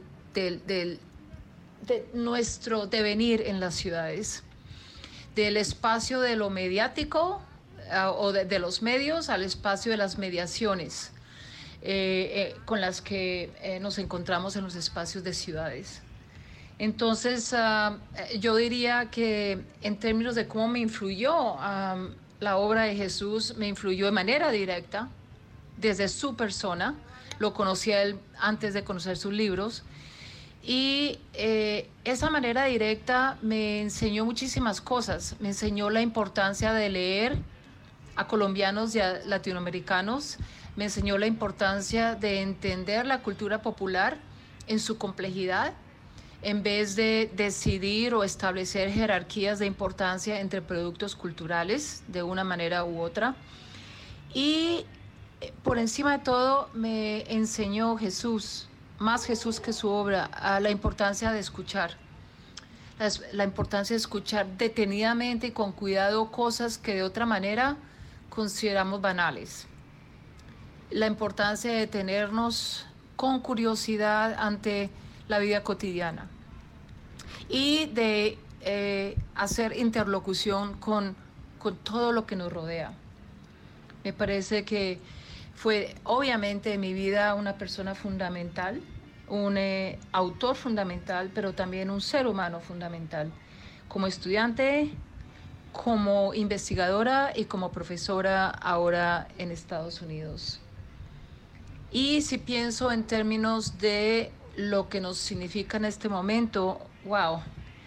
nuestro devenir en las ciudades, del espacio de lo mediático o de los medios al espacio de las mediaciones con las que nos encontramos en los espacios de ciudades. Entonces, yo diría que en términos de cómo me influyó la obra de Jesús, me influyó de manera directa, desde su persona. Lo conocí a él antes de conocer sus libros. Y esa manera directa me enseñó muchísimas cosas. Me enseñó la importancia de leer a colombianos y a latinoamericanos. Me enseñó la importancia de entender la cultura popular en su complejidad, en vez de decidir o establecer jerarquías de importancia entre productos culturales de una manera u otra. Y por encima de todo me enseñó Jesús, más Jesús que su obra, a la importancia de escuchar. La importancia de escuchar detenidamente y con cuidado cosas que de otra manera consideramos banales. La importancia de detenernos con curiosidad ante la vida cotidiana y de hacer interlocución con todo lo que nos rodea. Me parece que fue obviamente en mi vida una persona fundamental, un autor fundamental, pero también un ser humano fundamental, como estudiante, como investigadora y como profesora ahora en Estados Unidos. Y si pienso en términos de lo que nos significa en este momento, wow,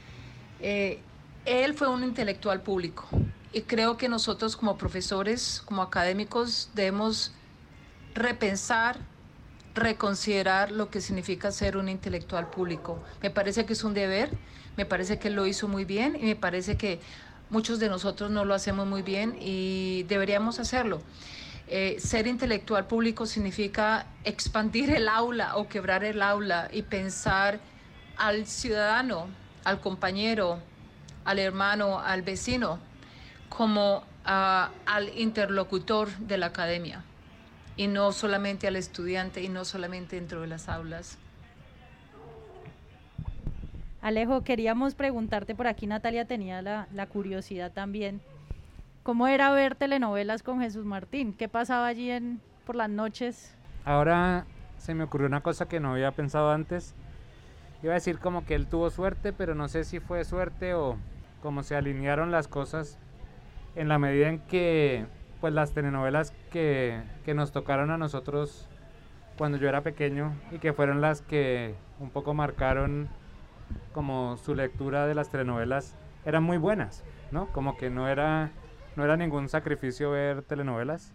él fue un intelectual público y creo que nosotros como profesores, como académicos, debemos repensar, reconsiderar lo que significa ser un intelectual público. Me parece que es un deber, me parece que él lo hizo muy bien y me parece que muchos de nosotros no lo hacemos muy bien y deberíamos hacerlo. Ser intelectual público significa expandir el aula o quebrar el aula y pensar al ciudadano, al compañero, al hermano, al vecino, como al interlocutor de la academia y no solamente al estudiante y no solamente dentro de las aulas. Alejo, queríamos preguntarte por aquí, Natalia tenía la curiosidad también ¿Cómo era ver telenovelas con Jesús Martín? ¿Qué pasaba allí por las noches? Ahora se me ocurrió una cosa que no había pensado antes. Iba a decir como que él tuvo suerte, pero no sé si fue suerte o cómo se alinearon las cosas en la medida en que pues las telenovelas que nos tocaron a nosotros cuando yo era pequeño y que fueron las que un poco marcaron como su lectura de las telenovelas eran muy buenas, ¿no? Como que no era ningún sacrificio ver telenovelas.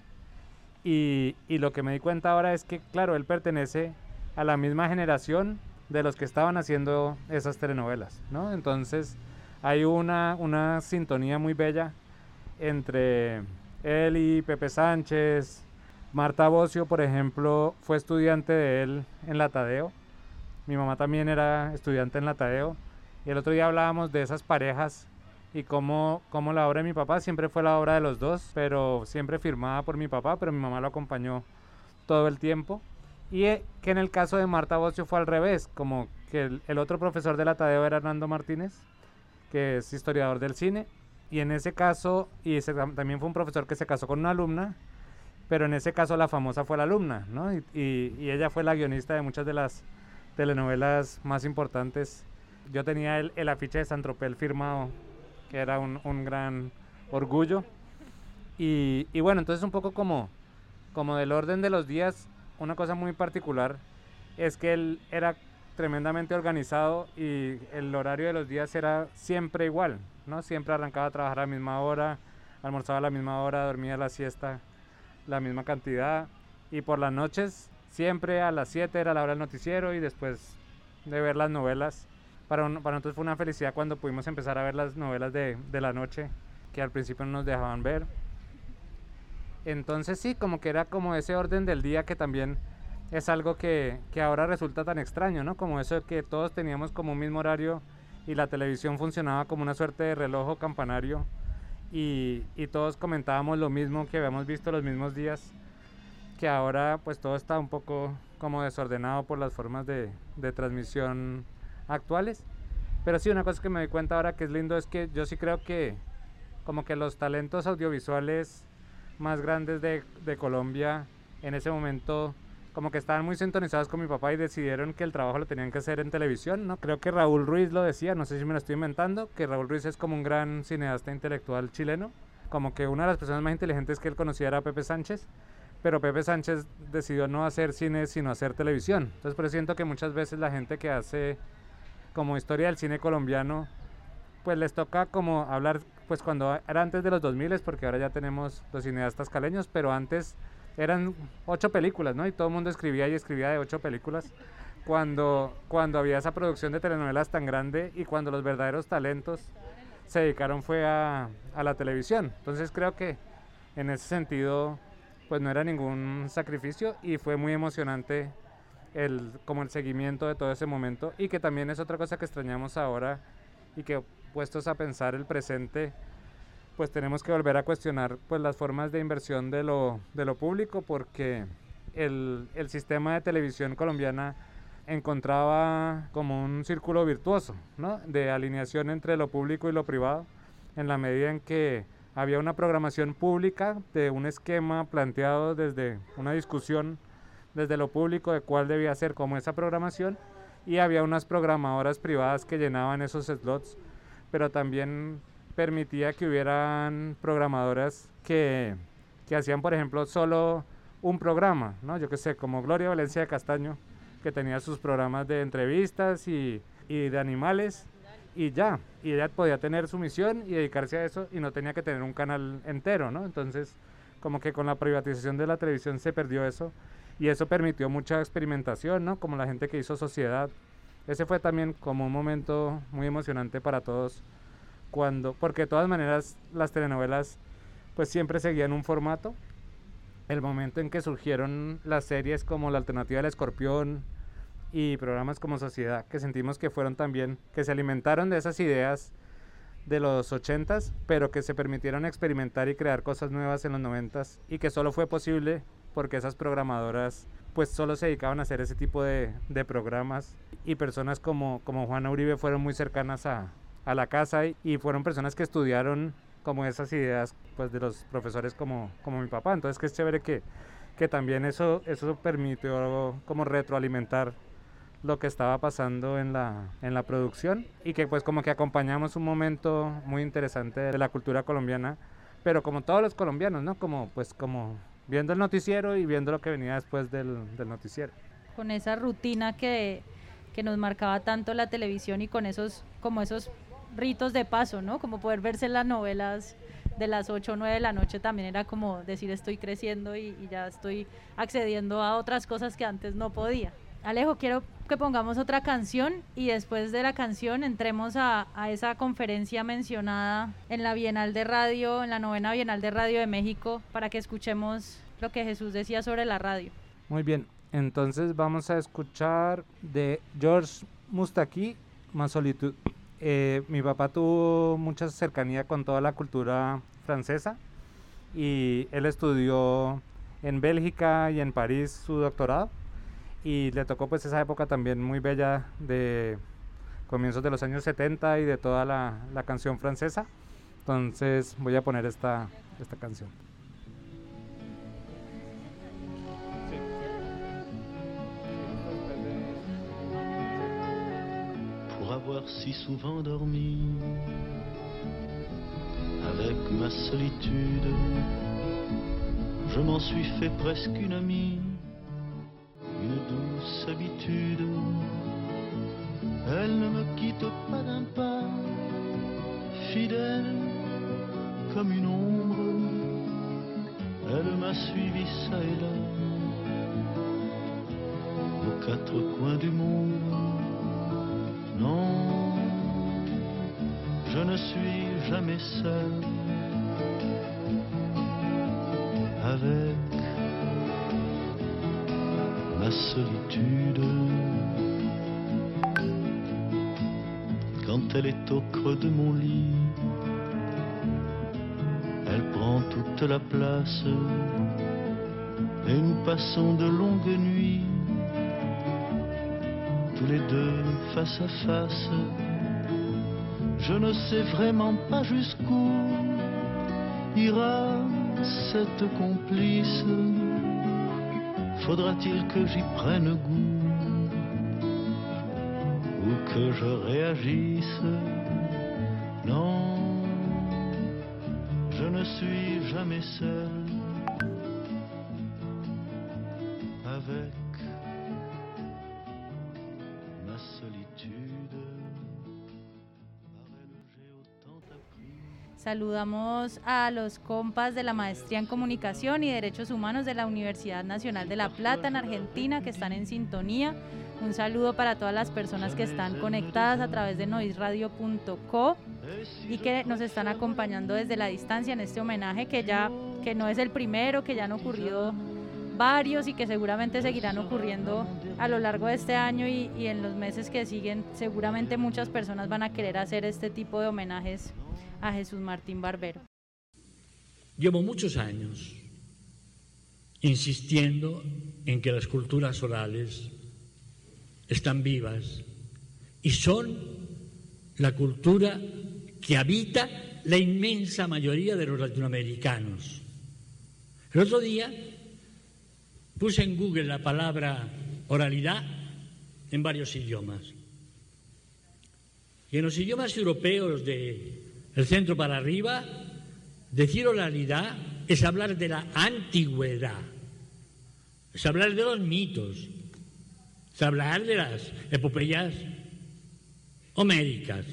Y lo que me di cuenta ahora es que, claro, él pertenece a la misma generación de los que estaban haciendo esas telenovelas, ¿no? Entonces hay una sintonía muy bella entre él y Pepe Sánchez. Marta Bosio, por ejemplo, fue estudiante de él en la Tadeo. Mi mamá también era estudiante en la Tadeo. Y el otro día hablábamos de esas parejas y cómo la obra de mi papá siempre fue la obra de los dos, pero siempre firmada por mi papá, pero mi mamá lo acompañó todo el tiempo. Y que en el caso de Marta Bosio fue al revés, como que el otro profesor de la Tadeo era Hernando Martínez, que es historiador del cine, y en ese caso, también fue un profesor que se casó con una alumna, pero en ese caso la famosa fue la alumna, ¿no? Y ella fue la guionista de muchas de las telenovelas más importantes. Yo tenía el afiche de Saint-Tropez firmado, que era un gran orgullo. Y bueno, entonces un poco como del orden de los días, una cosa muy particular es que él era tremendamente organizado y el horario de los días era siempre igual, ¿no? Siempre arrancaba a trabajar a la misma hora, almorzaba a la misma hora, dormía la siesta la misma cantidad, y por las noches siempre a las 7 era la hora del noticiero y después de ver las novelas. Para nosotros fue una felicidad cuando pudimos empezar a ver las novelas de la noche, que al principio no nos dejaban ver. Entonces sí, como que era como ese orden del día que también es algo que ahora resulta tan extraño, ¿no? Como eso de que todos teníamos como un mismo horario y la televisión funcionaba como una suerte de reloj o campanario y todos comentábamos lo mismo, que habíamos visto los mismos días, que ahora pues todo está un poco como desordenado por las formas de transmisión actuales. Pero sí, una cosa que me doy cuenta ahora que es lindo es que yo sí creo que como que los talentos audiovisuales más grandes de Colombia en ese momento como que estaban muy sintonizados con mi papá y decidieron que el trabajo lo tenían que hacer en televisión, ¿no? Creo que Raúl Ruiz lo decía, no sé si me lo estoy inventando, que Raúl Ruiz es como un gran cineasta intelectual chileno, como que una de las personas más inteligentes que él conocía era Pepe Sánchez, pero Pepe Sánchez decidió no hacer cine sino hacer televisión. Entonces por eso siento que muchas veces la gente que hace como historia del cine colombiano, pues les toca como hablar, pues cuando era antes de los 2000, porque ahora ya tenemos los cineastas caleños, pero antes eran 8 películas, ¿no? Y todo el mundo escribía y escribía de 8 películas cuando había esa producción de telenovelas tan grande y cuando los verdaderos talentos se dedicaron fue a la televisión. Entonces creo que en ese sentido pues no era ningún sacrificio y fue muy emocionante como el seguimiento de todo ese momento, y que también es otra cosa que extrañamos ahora y que puestos a pensar el presente pues tenemos que volver a cuestionar pues las formas de inversión de lo público, porque el sistema de televisión colombiana encontraba como un círculo virtuoso, ¿no? De alineación entre lo público y lo privado, en la medida en que había una programación pública de un esquema planteado desde una discusión desde lo público de cuál debía ser como esa programación, y había unas programadoras privadas que llenaban esos slots, pero también permitía que hubieran programadoras que hacían, por ejemplo, solo un programa, ¿no? Yo qué sé, como Gloria Valencia de Castaño, que tenía sus programas de entrevistas y de animales, y ya, y ella podía tener su misión y dedicarse a eso y no tenía que tener un canal entero, ¿no? Entonces, como que con la privatización de la televisión se perdió eso, y eso permitió mucha experimentación, ¿no? Como la gente que hizo Sociedad. Ese fue también como un momento muy emocionante para todos, porque de todas maneras las telenovelas pues siempre seguían un formato. El momento en que surgieron las series como La Alternativa del Escorpión y programas como Sociedad, que sentimos que fueron también, que se alimentaron de esas ideas de los 80s, pero que se permitieron experimentar y crear cosas nuevas en los 90s, y que solo fue posible porque esas programadoras pues solo se dedicaban a hacer ese tipo de programas, y personas como Juana Uribe fueron muy cercanas a la casa y fueron personas que estudiaron como esas ideas pues de los profesores como mi papá. Entonces que es chévere que también eso permitió como retroalimentar lo que estaba pasando en la producción, y que pues como que acompañamos un momento muy interesante de la cultura colombiana, pero como todos los colombianos, ¿no? Como viendo el noticiero y viendo lo que venía después del noticiero. Con esa rutina que nos marcaba tanto la televisión, y con esos ritos de paso, ¿no? Como poder verse las novelas de las 8 o 9 de la noche también era como decir estoy creciendo y ya estoy accediendo a otras cosas que antes no podía. Alejo, quiero que pongamos otra canción y después de la canción entremos a esa conferencia mencionada en la Bienal de Radio, en la 9ª Bienal de Radio de México, para que escuchemos lo que Jesús decía sobre la radio. Muy bien, entonces vamos a escuchar de George Moustaki, Ma Solitude. Mi papá tuvo mucha cercanía con toda la cultura francesa y él estudió en Bélgica y en París su doctorado, y le tocó pues esa época también muy bella de comienzos de los años 70 y de toda la canción francesa. Entonces voy a poner esta canción. Pour avoir si souvent dormi avec ma solitude, je m'en suis fait presque une amie, une douce habitude. Elle ne me quitte pas d'un pas, fidèle comme une ombre. Elle m'a suivi ça et là, aux quatre coins du monde. Non, je ne suis jamais seul avec ma solitude. Quand elle est au creux de mon lit, elle prend toute la place et nous passons de longues nuits, tous les deux face à face. Je ne sais vraiment pas jusqu'où ira cette complice. Faudra-t-il que j'y prenne goût ou que je réagisse? Non, je ne suis jamais seul avec ma solitude. Saludamos a los compas de la Maestría en Comunicación y Derechos Humanos de la Universidad Nacional de La Plata en Argentina, que están en sintonía. Un saludo para todas las personas que están conectadas a través de noisradio.co y que nos están acompañando desde la distancia en este homenaje que no es el primero, que ya han ocurrido varios y que seguramente seguirán ocurriendo a lo largo de este año y en los meses que siguen. Seguramente muchas personas van a querer hacer este tipo de homenajes a Jesús Martín Barbero. Llevo muchos años insistiendo en que las culturas orales están vivas y son la cultura que habita la inmensa mayoría de los latinoamericanos. El otro día puse en Google la palabra oralidad en varios idiomas. Y en los idiomas europeos del centro para arriba, decir oralidad es hablar de la antigüedad, es hablar de los mitos, es hablar de las epopeyas homéricas.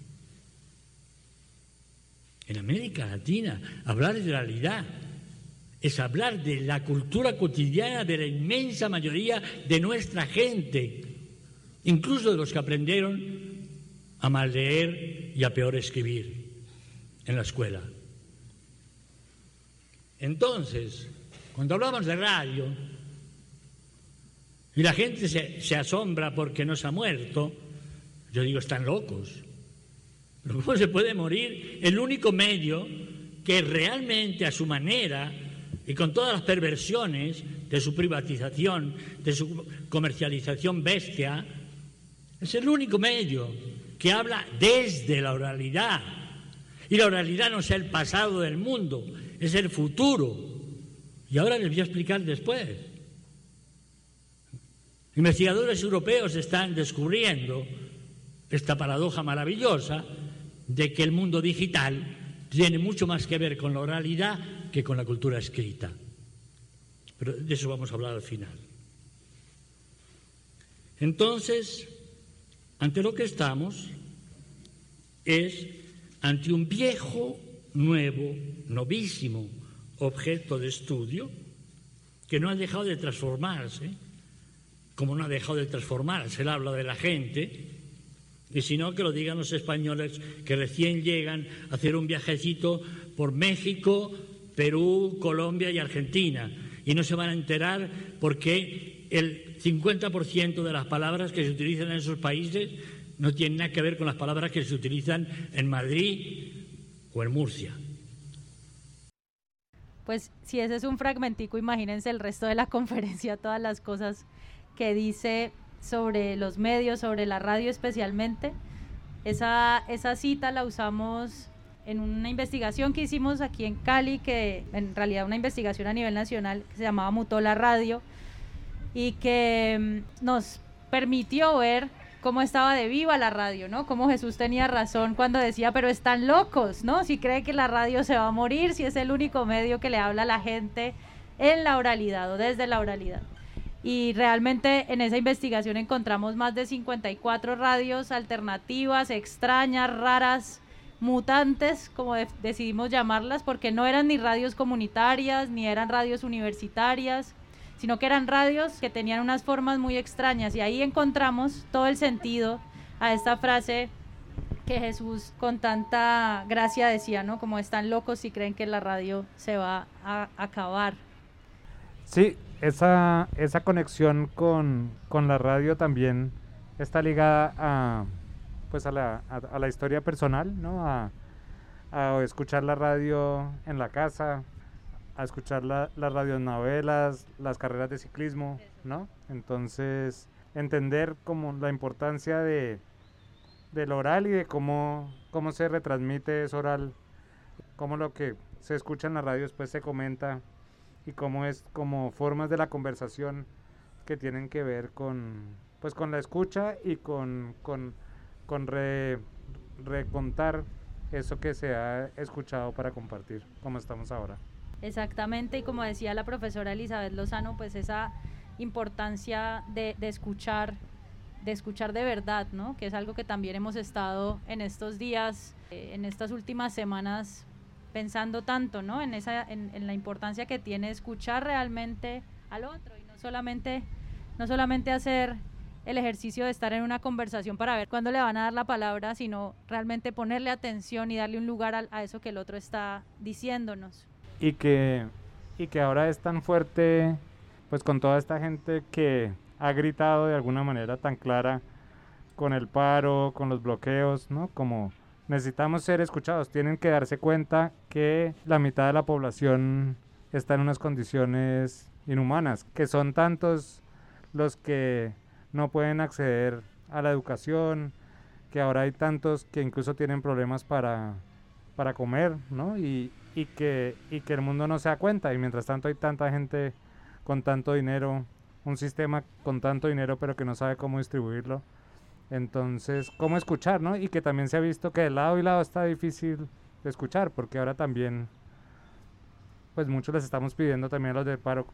En América Latina, hablar de oralidad es hablar de la cultura cotidiana de la inmensa mayoría de nuestra gente, incluso de los que aprendieron a mal leer y a peor escribir en la escuela. Entonces, cuando hablamos de radio y la gente se asombra porque no se ha muerto, yo digo, están locos. ¿Cómo se puede morir el único medio que realmente a su manera y con todas las perversiones de su privatización, de su comercialización bestia, es el único medio que habla desde la oralidad? Y la oralidad no es el pasado del mundo, es el futuro. Y ahora les voy a explicar después. Investigadores europeos están descubriendo esta paradoja maravillosa de que el mundo digital tiene mucho más que ver con la oralidad que con la cultura escrita. Pero de eso vamos a hablar al final. Entonces, ante lo que estamos es ante un viejo, nuevo, novísimo objeto de estudio que no ha dejado de transformarse, como no ha dejado de transformarse el habla de la gente, y si no, que lo digan los españoles que recién llegan a hacer un viajecito por México, Perú, Colombia y Argentina, y no se van a enterar porque el 50% de las palabras que se utilizan en esos países no tienen nada que ver con las palabras que se utilizan en Madrid o en Murcia. Pues si ese es un fragmentico, imagínense el resto de la conferencia, todas las cosas que dice sobre los medios, sobre la radio especialmente. Esa cita la usamos en una investigación que hicimos aquí en Cali, que en realidad una investigación a nivel nacional que se llamaba Mutó la Radio, y que nos permitió ver cómo estaba de viva la radio, ¿no? Cómo Jesús tenía razón cuando decía, pero están locos, ¿no? Si cree que la radio se va a morir, si es el único medio que le habla a la gente en la oralidad o desde la oralidad. Y realmente en esa investigación encontramos más de 54 radios alternativas, extrañas, raras, mutantes, como decidimos llamarlas, porque no eran ni radios comunitarias, ni eran radios universitarias, sino que eran radios que tenían unas formas muy extrañas, y ahí encontramos todo el sentido a esta frase que Jesús con tanta gracia decía, ¿no? Como están locos si creen que la radio se va a acabar. Sí, esa conexión con la radio también está ligada a la historia personal, ¿no? A escuchar la radio en la casa, a escuchar las radionovelas, las carreras de ciclismo, ¿no? Entonces, entender como la importancia del oral y de cómo se retransmite eso oral, cómo lo que se escucha en la radio después se comenta, y cómo es como formas de la conversación que tienen que ver con la escucha y con recontar eso que se ha escuchado para compartir, como estamos ahora. Exactamente, y como decía la profesora Elizabeth Lozano, pues esa importancia de escuchar de verdad, ¿no? Que es algo que también hemos estado en estos días, en estas últimas semanas, pensando tanto, ¿no? En la importancia que tiene escuchar realmente al otro, y no solamente hacer el ejercicio de estar en una conversación para ver cuándo le van a dar la palabra, sino realmente ponerle atención y darle un lugar a eso que el otro está diciéndonos. Y que ahora es tan fuerte, pues con toda esta gente que ha gritado de alguna manera tan clara con el paro, con los bloqueos, ¿no? Como necesitamos ser escuchados, tienen que darse cuenta que la mitad de la población está en unas condiciones inhumanas, que son tantos los que no pueden acceder a la educación, que ahora hay tantos que incluso tienen problemas para comer, ¿no? Y que el mundo no se da cuenta, y mientras tanto hay tanta gente con tanto dinero, un sistema con tanto dinero pero que no sabe cómo distribuirlo. Entonces, ¿cómo escuchar, no? Y que también se ha visto que de lado y lado está difícil de escuchar, porque ahora también, pues muchos les estamos pidiendo también a los del paro,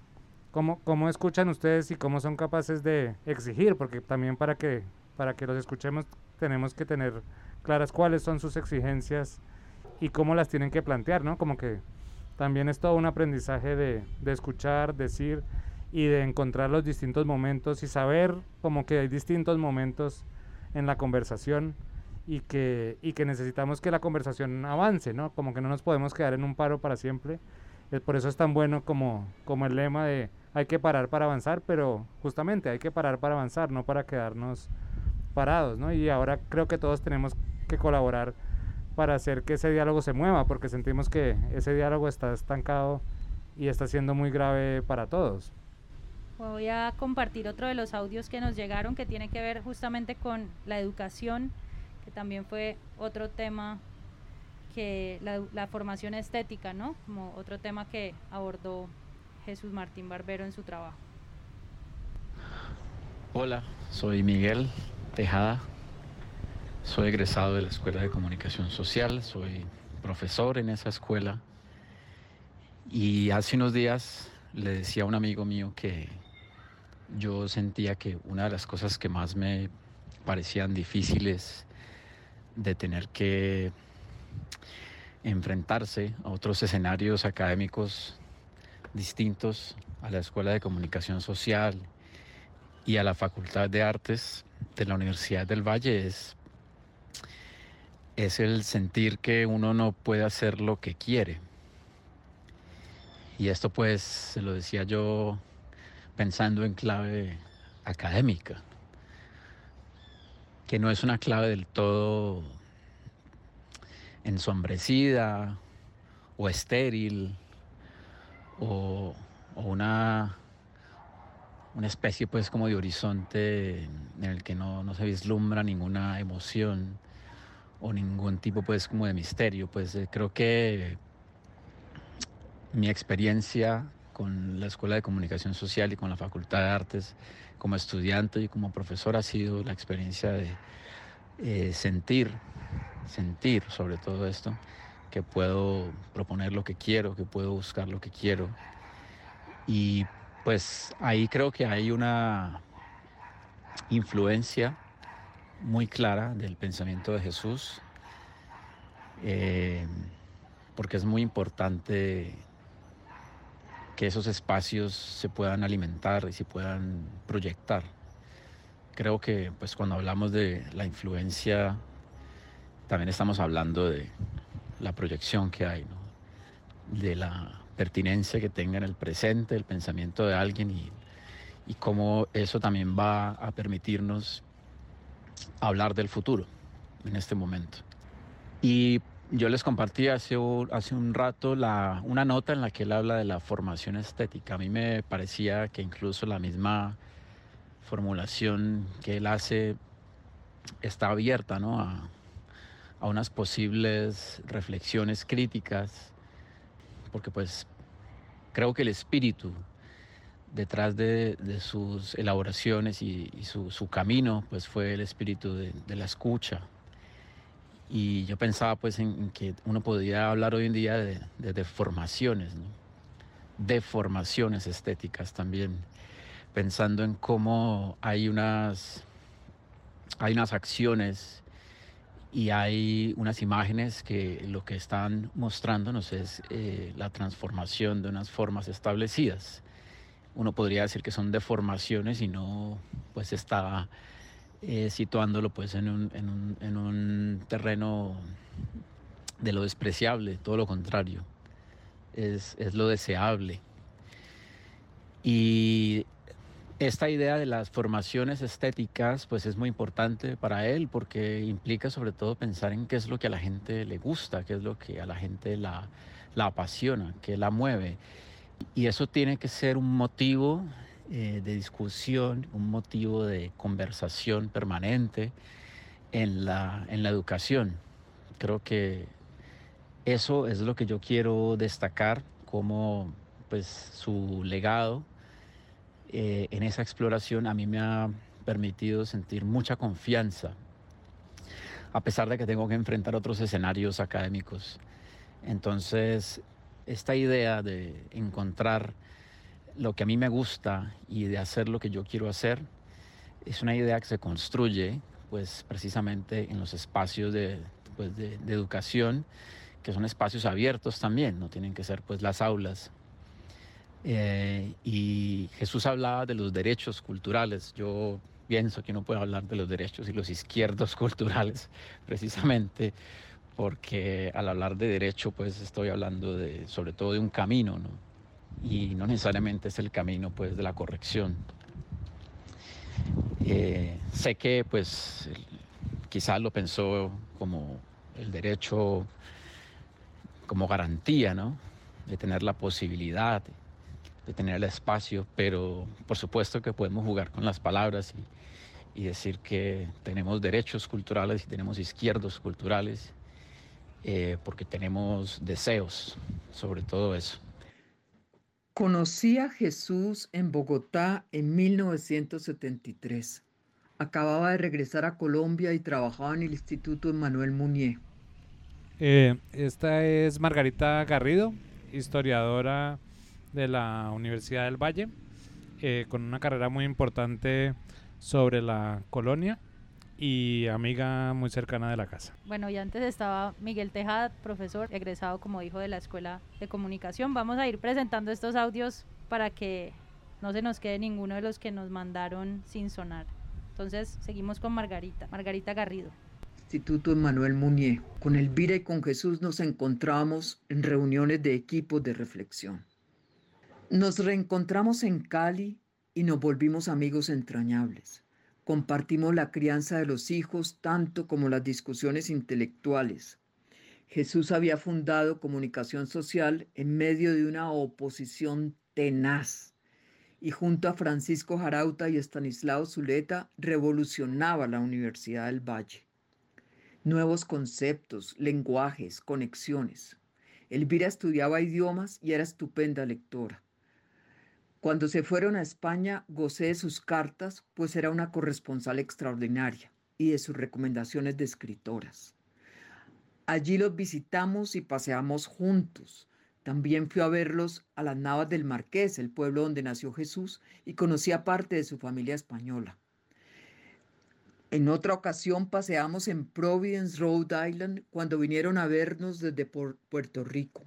¿cómo escuchan ustedes y cómo son capaces de exigir? Porque también para que los escuchemos tenemos que tener claras cuáles son sus exigencias y cómo las tienen que plantear, ¿no? Como que también es todo un aprendizaje de escuchar, decir, y de encontrar los distintos momentos y saber como que hay distintos momentos en la conversación y que necesitamos que la conversación avance, ¿no? Como que no nos podemos quedar en un paro para siempre. Por eso es tan bueno como el lema de hay que parar para avanzar, pero justamente hay que parar para avanzar, no para quedarnos parados, ¿no? Y ahora creo que todos tenemos que colaborar para hacer que ese diálogo se mueva, porque sentimos que ese diálogo está estancado y está siendo muy grave para todos. Voy a compartir otro de los audios que nos llegaron, que tiene que ver justamente con la educación, que también fue otro tema que la formación estética, ¿no? Como otro tema que abordó Jesús Martín Barbero en su trabajo. Hola, soy Miguel Tejada, soy egresado de la Escuela de Comunicación Social, soy profesor en esa escuela y hace unos días le decía a un amigo mío que yo sentía que una de las cosas que más me parecían difíciles de tener que enfrentarse a otros escenarios académicos distintos a la Escuela de Comunicación Social y a la Facultad de Artes de la Universidad del Valle es el sentir que uno no puede hacer lo que quiere. Y esto pues se lo decía yo pensando en clave académica, que no es una clave del todo ensombrecida o estéril o una especie pues como de horizonte en el que no se vislumbra ninguna emoción o ningún tipo pues como de misterio. Pues creo que mi experiencia con la Escuela de Comunicación Social y con la Facultad de Artes como estudiante y como profesor ha sido la experiencia de sentir sobre todo esto, que puedo proponer lo que quiero, que puedo buscar lo que quiero. Y pues ahí creo que hay una influencia muy clara del pensamiento de Jesús, porque es muy importante que esos espacios se puedan alimentar y se puedan proyectar. Creo que pues cuando hablamos de la influencia, también estamos hablando de la proyección que hay, ¿no? De la pertinencia que tenga en el presente el pensamiento de alguien y cómo eso también va a permitirnos hablar del futuro en este momento. Y yo les compartí hace un rato una nota en la que él habla de la formación estética. A mí me parecía que incluso la misma formulación que él hace está abierta, ¿no? a unas posibles reflexiones críticas, porque pues creo que el espíritu detrás de sus elaboraciones y su camino pues fue el espíritu de la escucha. Y yo pensaba pues en que uno podría hablar hoy en día de deformaciones, ¿no? Deformaciones estéticas también, pensando en cómo hay unas acciones y hay unas imágenes que lo que están mostrándonos es la transformación de unas formas establecidas. Uno podría decir que son deformaciones y no pues está situándolo pues en un terreno de lo despreciable, todo lo contrario, es lo deseable. Y esta idea de las formaciones estéticas pues es muy importante para él porque implica sobre todo pensar en qué es lo que a la gente le gusta, qué es lo que a la gente la apasiona, qué la mueve. Y eso tiene que ser un motivo de discusión, un motivo de conversación permanente en la educación. Creo que eso es lo que yo quiero destacar como pues su legado en esa exploración. A mí me ha permitido sentir mucha confianza, a pesar de que tengo que enfrentar otros escenarios académicos. Entonces, esta idea de encontrar lo que a mí me gusta y de hacer lo que yo quiero hacer es una idea que se construye pues precisamente en los espacios de educación, que son espacios abiertos también, no tienen que ser pues las aulas. Y Jesús hablaba de los derechos culturales. Yo pienso que uno puede hablar de los derechos y los izquierdos culturales precisamente porque al hablar de derecho pues estoy hablando sobre todo de un camino, ¿no? Y no necesariamente es el camino pues de la corrección. Sé que pues quizás lo pensó como el derecho como garantía, ¿no? De tener la posibilidad, de tener el espacio, pero por supuesto que podemos jugar con las palabras y decir que tenemos derechos culturales y tenemos izquierdos culturales porque tenemos deseos sobre todo eso. Conocí a Jesús en Bogotá en 1973. Acababa de regresar a Colombia y trabajaba en el Instituto Emmanuel Mounier. Esta es Margarita Garrido, historiadora de la Universidad del Valle, con una carrera muy importante sobre la colonia y amiga muy cercana de la casa. Bueno, y antes estaba Miguel Tejada, profesor egresado, como dijo, de la Escuela de Comunicación. Vamos a ir presentando estos audios para que no se nos quede ninguno de los que nos mandaron sin sonar. Entonces, seguimos con Margarita Garrido. Instituto Emmanuel Mounier. Con Elvira y con Jesús nos encontramos en reuniones de equipos de reflexión. Nos reencontramos en Cali y nos volvimos amigos entrañables. Compartimos la crianza de los hijos tanto como las discusiones intelectuales. Jesús había fundado Comunicación Social en medio de una oposición tenaz y junto a Francisco Jarauta y Estanislao Zuleta revolucionaba la Universidad del Valle. Nuevos conceptos, lenguajes, conexiones. Elvira estudiaba idiomas y era estupenda lectora. Cuando se fueron a España, gocé de sus cartas, pues era una corresponsal extraordinaria, y de sus recomendaciones de escritoras. Allí los visitamos y paseamos juntos. También fui a verlos a las Navas del Marqués, el pueblo donde nació Jesús, y conocí a parte de su familia española. En otra ocasión paseamos en Providence, Rhode Island, cuando vinieron a vernos desde Puerto Tejimos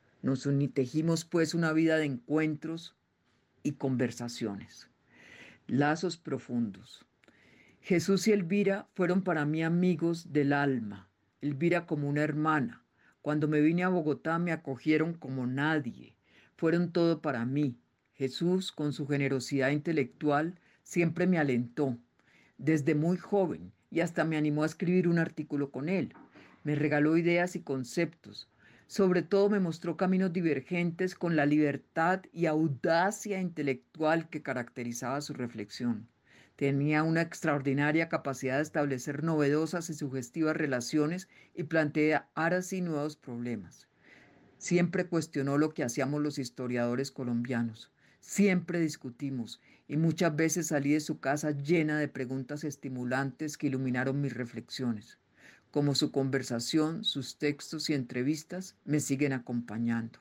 pues una vida de encuentros y conversaciones, lazos profundos. Jesús y Elvira fueron para mí amigos del alma, Elvira como una hermana. Cuando me vine a Bogotá me acogieron como nadie, fueron todo para mí. Jesús, con su generosidad intelectual, siempre me alentó, desde muy joven, y hasta me animó a escribir un artículo con él. Me regaló ideas y conceptos. Sobre todo me mostró caminos divergentes con la libertad y audacia intelectual que caracterizaba su reflexión. Tenía una extraordinaria capacidad de establecer novedosas y sugestivas relaciones y plantear así nuevos problemas. Siempre cuestionó lo que hacíamos los historiadores colombianos. Siempre discutimos y muchas veces salí de su casa llena de preguntas estimulantes que iluminaron mis reflexiones. Como su conversación, sus textos y entrevistas me siguen acompañando.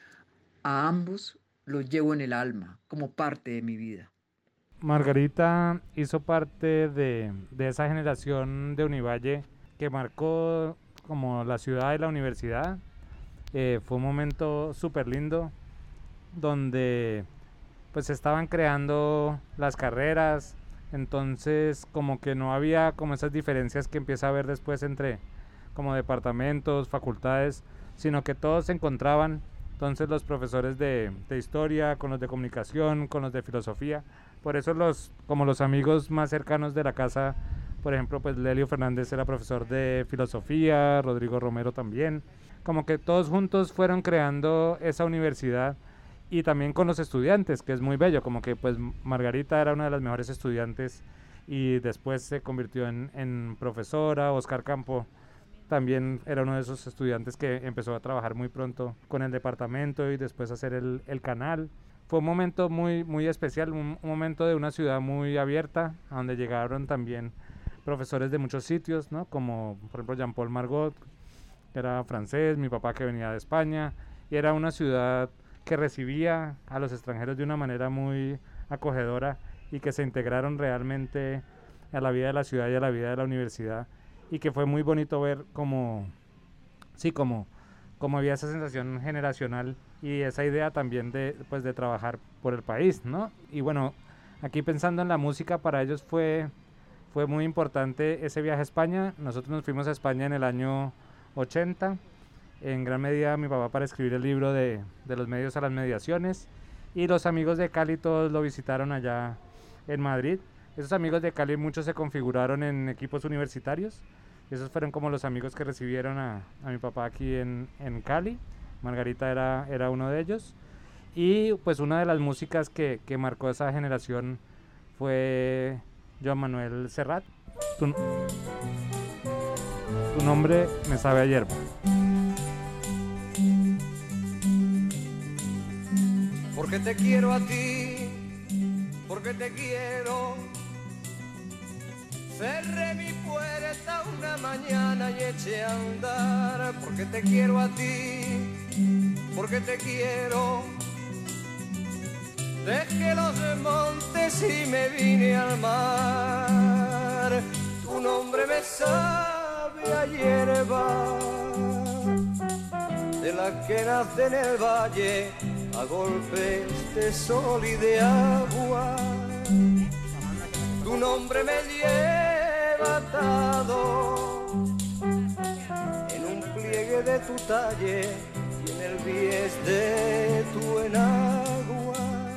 A ambos los llevo en el alma, como parte de mi vida. Margarita hizo parte de esa generación de Univalle que marcó como la ciudad y la universidad. Fue un momento súper lindo donde pues se estaban creando las carreras. Entonces como que no había como esas diferencias que empieza a haber después entre como departamentos, facultades, sino que todos se encontraban. Entonces los profesores de historia, con los de comunicación, con los de filosofía. Por eso como los amigos más cercanos de la casa, por ejemplo, pues Lelio Fernández era profesor de filosofía, Rodrigo Romero también. Como que todos juntos fueron creando esa universidad. Y también con los estudiantes, que es muy bello, como que pues Margarita era una de las mejores estudiantes y después se convirtió en profesora. Oscar Campo también era uno de esos estudiantes que empezó a trabajar muy pronto con el departamento y después a hacer el canal. Fue un momento muy, muy especial, un momento de una ciudad muy abierta, a donde llegaron también profesores de muchos sitios, ¿no? Como por ejemplo Jean-Paul Margot, que era francés, mi papá que venía de España, y era una ciudad que recibía a los extranjeros de una manera muy acogedora y que se integraron realmente a la vida de la ciudad y a la vida de la universidad, y que fue muy bonito ver como había esa sensación generacional y esa idea también de trabajar por el país, ¿no? Y bueno, aquí pensando en la música, para ellos fue muy importante ese viaje a España. Nosotros nos fuimos a España en el año 80, en gran medida mi papá para escribir el libro de los medios a las mediaciones, y los amigos de Cali todos lo visitaron allá en Madrid. Esos amigos de Cali muchos se configuraron en equipos universitarios. Esos fueron como los amigos que recibieron a mi papá aquí en Cali. Margarita era uno de ellos. Y pues una de las músicas que marcó esa generación fue Joan Manuel Serrat. Tu nombre me sabe a hierba. porque te quiero a ti, porque te quiero. Cerré mi puerta una mañana y eché a andar, porque te quiero a ti, porque te quiero. Dejé los montes y me vine al mar, tu nombre me sabe a hierba, de la que nace en el valle a golpes de sol y de agua. Tu nombre me lleva atado en un pliegue de tu talle y en el bies de tu enagua.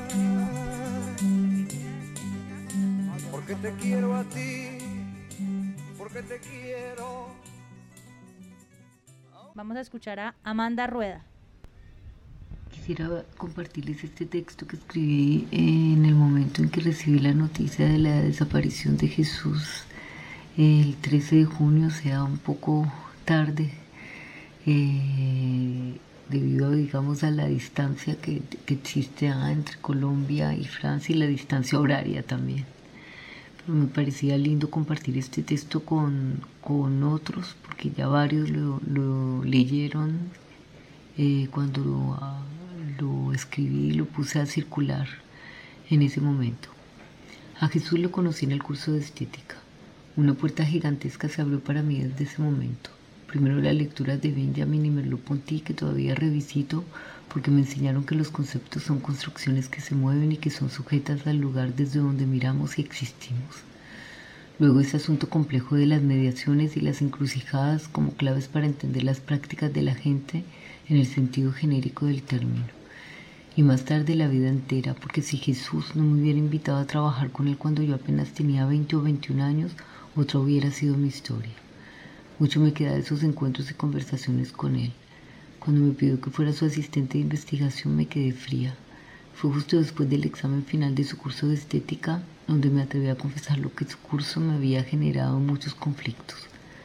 Porque te quiero a ti, porque te quiero. Vamos a escuchar a Amanda Rueda. Quisiera compartirles este texto que escribí en el momento en que recibí la noticia de la desaparición de Jesús el 13 de junio, o sea, un poco tarde, debido, digamos, a la distancia que existe entre Colombia y Francia y la distancia horaria también. Pero me parecía lindo compartir este texto con otros, porque ya varios lo leyeron cuando lo escribí y lo puse a circular en ese momento. A Jesús lo conocí en el curso de estética. Una puerta gigantesca se abrió para mí desde ese momento. Primero las lecturas de Benjamin y Merleau-Ponty, que todavía revisito porque me enseñaron que los conceptos son construcciones que se mueven y que son sujetas al lugar desde donde miramos y existimos. Luego ese asunto complejo de las mediaciones y las encrucijadas como claves para entender las prácticas de la gente en el sentido genérico del término. Y más tarde la vida entera, porque si Jesús no me hubiera invitado a trabajar con él cuando yo apenas tenía 20 o 21 años, otra hubiera sido mi historia. Mucho me queda de esos encuentros y conversaciones con él. Cuando me pidió que fuera su asistente de investigación me quedé fría. Fue justo después del examen final de su curso de estética donde me atreví a confesar lo que su curso me había generado muchos conflictos.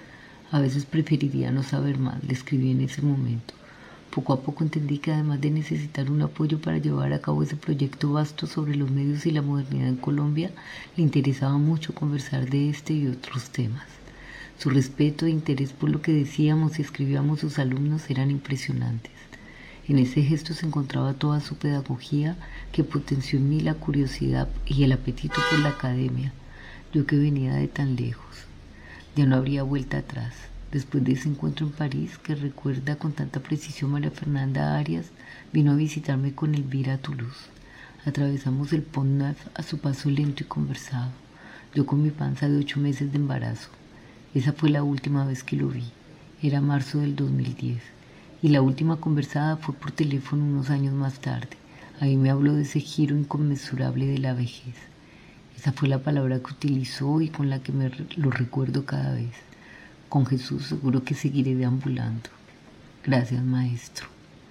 A veces preferiría no saber más, le escribí en ese momento. Poco a poco entendí que además de necesitar un apoyo para llevar a cabo ese proyecto vasto sobre los medios y la modernidad en Colombia, le interesaba mucho conversar de este y otros temas. Su respeto e interés por lo que decíamos y escribíamos sus alumnos eran impresionantes. En ese gesto se encontraba toda su pedagogía que potenció en mí la curiosidad y el apetito por la academia, yo que venía de tan lejos. Ya no habría vuelta atrás. Después de ese encuentro en París, que recuerda con tanta precisión María Fernanda Arias, vino a visitarme con Elvira a Toulouse. Atravesamos el Pont Neuf a su paso lento y conversado, yo con mi panza de 8 meses de embarazo. Esa fue la última vez que lo vi, era marzo del 2010, y la última conversada fue por teléfono unos años más tarde. Ahí me habló de ese giro inconmensurable de la vejez. Esa fue la palabra que utilizó y con la que lo recuerdo cada vez. Con Jesús seguro que seguiré deambulando. Gracias, maestro.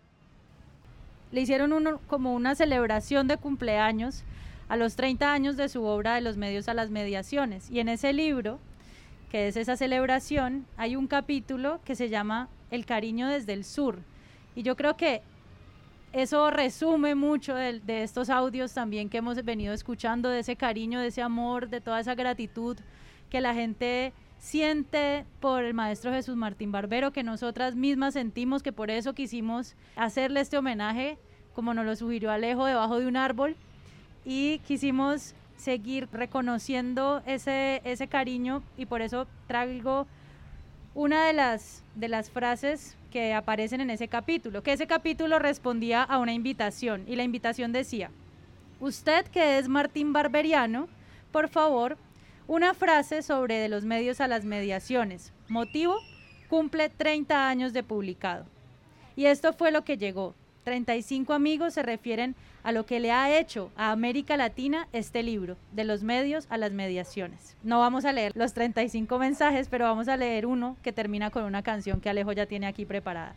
Le hicieron como una celebración de cumpleaños a los 30 años de su obra De los medios a las mediaciones. Y en ese libro, que es esa celebración, hay un capítulo que se llama El cariño desde el sur. Y yo creo que eso resume mucho de estos audios también que hemos venido escuchando, de ese cariño, de ese amor, de toda esa gratitud que la gente siente por el maestro Jesús Martín Barbero, que nosotras mismas sentimos, que por eso quisimos hacerle este homenaje, como nos lo sugirió Alejo, debajo de un árbol, y quisimos seguir reconociendo ese cariño, y por eso traigo una de las frases que aparecen en ese capítulo, que ese capítulo respondía a una invitación, y la invitación decía: usted que es Martín Barberiano, por favor, una frase sobre De los medios a las mediaciones. Motivo: cumple 30 años de publicado. Y esto fue lo que llegó. 35 amigos se refieren a lo que le ha hecho a América Latina este libro, De los medios a las mediaciones. No vamos a leer los 35 mensajes, pero vamos a leer uno que termina con una canción que Alejo ya tiene aquí preparada.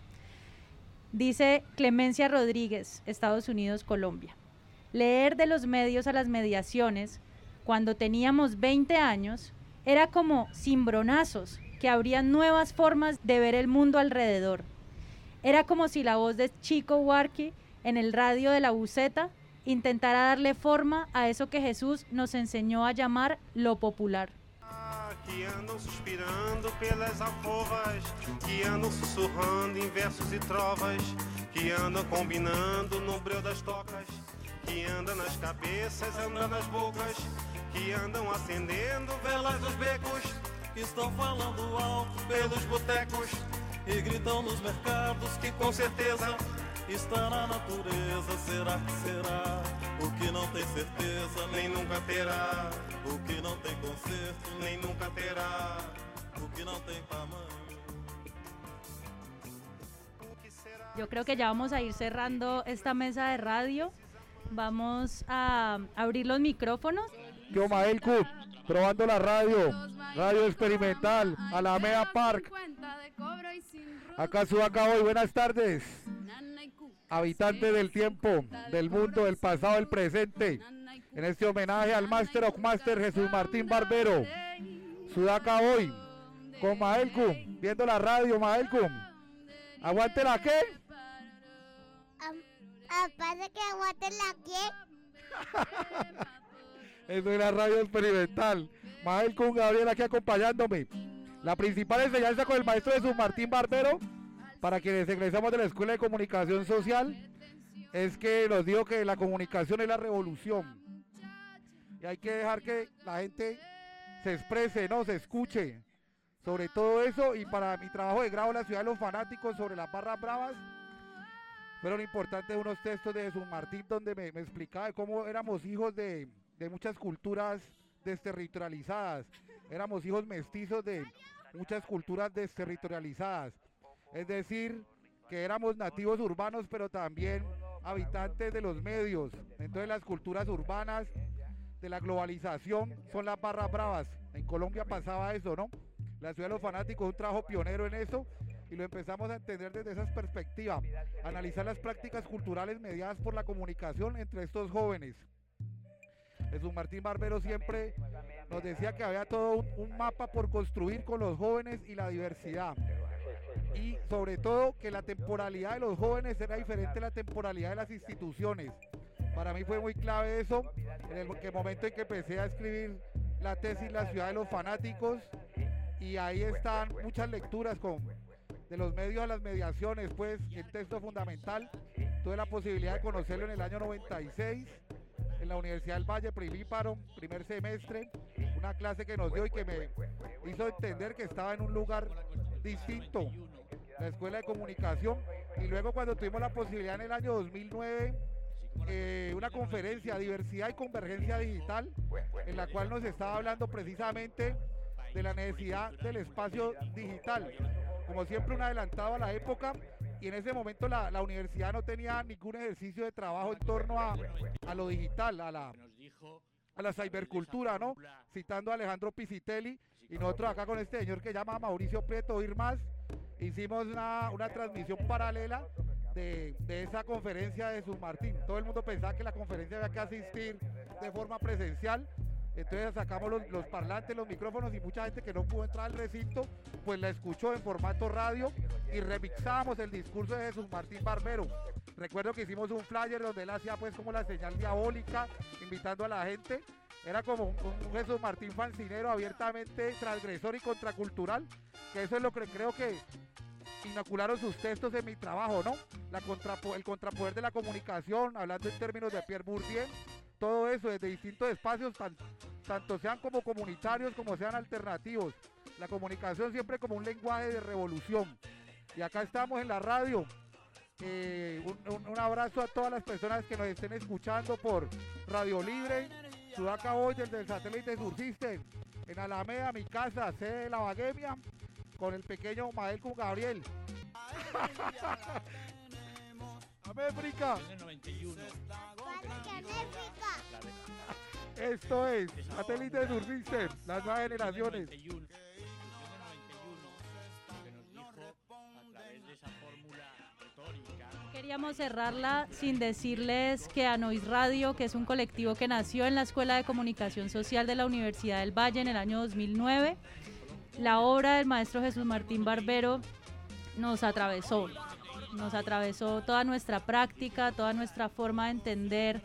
Dice Clemencia Rodríguez, Estados Unidos, Colombia. Leer De los medios a las mediaciones cuando teníamos 20 años, era como cimbronazos que abrían nuevas formas de ver el mundo alrededor. Era como si la voz de Chico Huarque en el radio de la buceta intentara darle forma a eso que Jesús nos enseñó a llamar lo popular. Que andam suspirando pelas alcovas, que andam sussurrando em versos e trovas, que andam combinando no breu das tocas, que andam nas cabeças, andam nas bocas, que andam acendendo velas nos becos, que estão falando alto pelos botecos e gritam nos mercados que com certeza está na natureza. Será que será? O que não tem certeza nem nunca terá. O que não tem conserto nem nunca terá. O que não tem tamanho. Yo creo que ya vamos a ir cerrando esta mesa de radio. Vamos a abrir los micrófonos. Yo, Maelku, probando la radio, radio experimental, Alameda Park. Acá Sudaca hoy, buenas tardes. Habitantes del tiempo, del mundo, del pasado, del presente. En este homenaje al Master of Master Jesús Martín Barbero. Sudaca hoy, con Maelku, viendo la radio, Maelku. ¿Aguante la qué? Aparte que aguante la qué. Eso es la radio experimental. Maelku, Gabriel aquí acompañándome. La principal enseñanza con el maestro Jesús Martín Barbero, para quienes egresamos de la Escuela de Comunicación Social, es que nos dijo que la comunicación es la revolución. Y hay que dejar que la gente se exprese, ¿no? Se escuche sobre todo eso. Y para mi trabajo de grado en la Ciudad de los Fanáticos sobre las barras bravas, fueron importantes unos textos de Jesús Martín donde me explicaba de cómo éramos hijos de muchas culturas desterritorializadas. Éramos hijos mestizos de muchas culturas desterritorializadas. Es decir, que éramos nativos urbanos, pero también habitantes de los medios. Entonces las culturas urbanas de la globalización son las barras bravas. En Colombia pasaba eso, ¿no? La Ciudad de los Fanáticos es un trabajo pionero en eso y lo empezamos a entender desde esas perspectivas. Analizar las prácticas culturales mediadas por la comunicación entre estos jóvenes. Jesús Martín Barbero siempre nos decía que había todo un mapa por construir con los jóvenes y la diversidad. Y sobre todo que la temporalidad de los jóvenes era diferente a la temporalidad de las instituciones. Para mí fue muy clave eso, en el momento en que empecé a escribir la tesis La Ciudad de los Fanáticos, y ahí están muchas lecturas de los medios a las mediaciones, pues el texto fundamental. Tuve la posibilidad de conocerlo en el año 96, en la Universidad del Valle, primíparo, primer semestre, una clase que nos dio y que me hizo entender que estaba en un lugar distinto, la Escuela de Comunicación. Y luego cuando tuvimos la posibilidad en el año 2009, una conferencia, Diversidad y Convergencia Digital, en la cual nos estaba hablando precisamente de la necesidad del espacio digital, como siempre un adelantado a la época. Y en ese momento la universidad no tenía ningún ejercicio de trabajo en torno a lo digital, a la cibercultura, ¿no? Citando a Alejandro Pisitelli, y nosotros acá con este señor que llama Mauricio Prieto Oír Más, hicimos una transmisión paralela de esa conferencia de Jesús Martín. Todo el mundo pensaba que la conferencia había que asistir de forma presencial. Entonces sacamos los parlantes, los micrófonos, y mucha gente que no pudo entrar al recinto, pues la escuchó en formato radio y remixamos el discurso de Jesús Martín Barbero. Recuerdo que hicimos un flyer donde él hacía pues como la señal diabólica, invitando a la gente. Era como un Jesús Martín fancinero, abiertamente transgresor y contracultural, que eso es lo que creo que inocularon sus textos en mi trabajo, ¿no? El contrapoder de la comunicación, hablando en términos de Pierre Bourdieu. Todo eso desde distintos espacios, tanto sean como comunitarios como sean alternativos. La comunicación siempre como un lenguaje de revolución. Y acá estamos en la radio. Un abrazo a todas las personas que nos estén escuchando por Radio Libre, Sudaca hoy desde el satélite Sursystem, en Alameda, mi casa, sede de la Baguemia, con el pequeño Maelku Gabriel. América. Esto es satélite Sursystem, las nuevas generaciones. Queríamos cerrarla sin decirles que Anois Radio, que es un colectivo que nació en la Escuela de Comunicación Social de la Universidad del Valle en el año 2009, la obra del maestro Jesús Martín Barbero nos atravesó toda nuestra práctica, toda nuestra forma de entender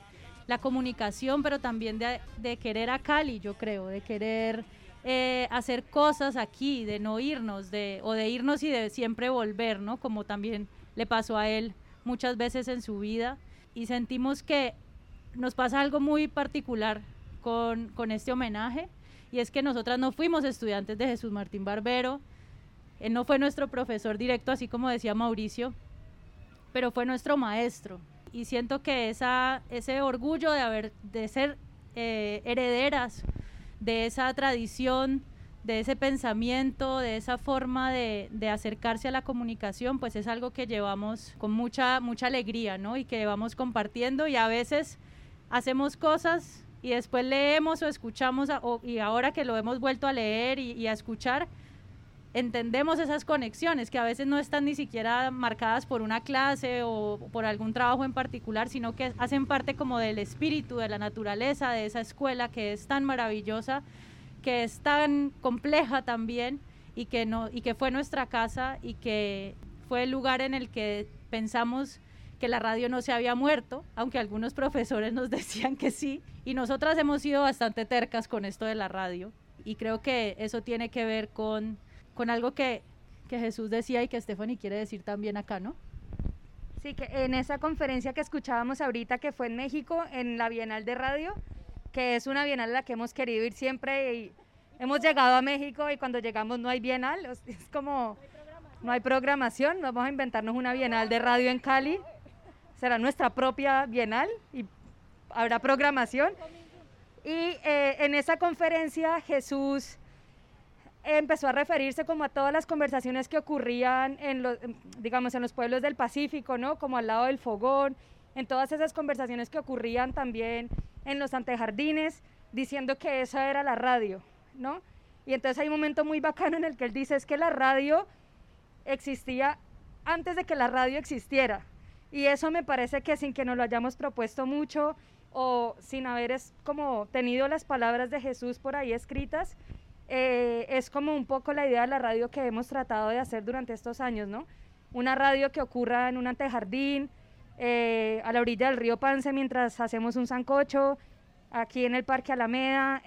la comunicación, pero también de querer a Cali, yo creo, de querer hacer cosas aquí, de no irnos, o de irnos y de siempre volver, ¿no? Como también le pasó a él muchas veces en su vida, y sentimos que nos pasa algo muy particular con este homenaje, y es que nosotras no fuimos estudiantes de Jesús Martín Barbero, él no fue nuestro profesor directo, así como decía Mauricio, pero fue nuestro maestro, y siento que ese orgullo de ser herederas de esa tradición, de ese pensamiento, de esa forma de acercarse a la comunicación, pues es algo que llevamos con mucha alegría, ¿no? Y que vamos compartiendo, y a veces hacemos cosas y después leemos o escuchamos, y ahora que lo hemos vuelto a leer y a escuchar, entendemos esas conexiones que a veces no están ni siquiera marcadas por una clase o por algún trabajo en particular, sino que hacen parte como del espíritu, de la naturaleza, de esa escuela que es tan maravillosa, que es tan compleja también, y que fue nuestra casa, y que fue el lugar en el que pensamos que la radio no se había muerto, aunque algunos profesores nos decían que sí, y nosotras hemos sido bastante tercas con esto de la radio, y creo que eso tiene que ver con algo que Jesús decía y que Stephanie quiere decir también acá, ¿no? Sí, que en esa conferencia que escuchábamos ahorita, que fue en México, en la Bienal de Radio, que es una bienal a la que hemos querido ir siempre, y hemos llegado a México y cuando llegamos no hay bienal, es como no hay programación, vamos a inventarnos una bienal de radio en Cali, será nuestra propia bienal y habrá programación. Y en esa conferencia Jesús empezó a referirse como a todas las conversaciones que ocurrían en los pueblos del Pacífico, ¿no? Como al lado del fogón, en todas esas conversaciones que ocurrían también en los antejardines, diciendo que esa era la radio, ¿no? Y entonces hay un momento muy bacano en el que él dice, es que la radio existía antes de que la radio existiera, y eso me parece que sin que nos lo hayamos propuesto mucho, o sin haber como tenido las palabras de Jesús por ahí escritas, es como un poco la idea de la radio que hemos tratado de hacer durante estos años, ¿no? Una radio que ocurra en un antejardín, a la orilla del río Pance mientras hacemos un sancocho, aquí en el Parque Alameda,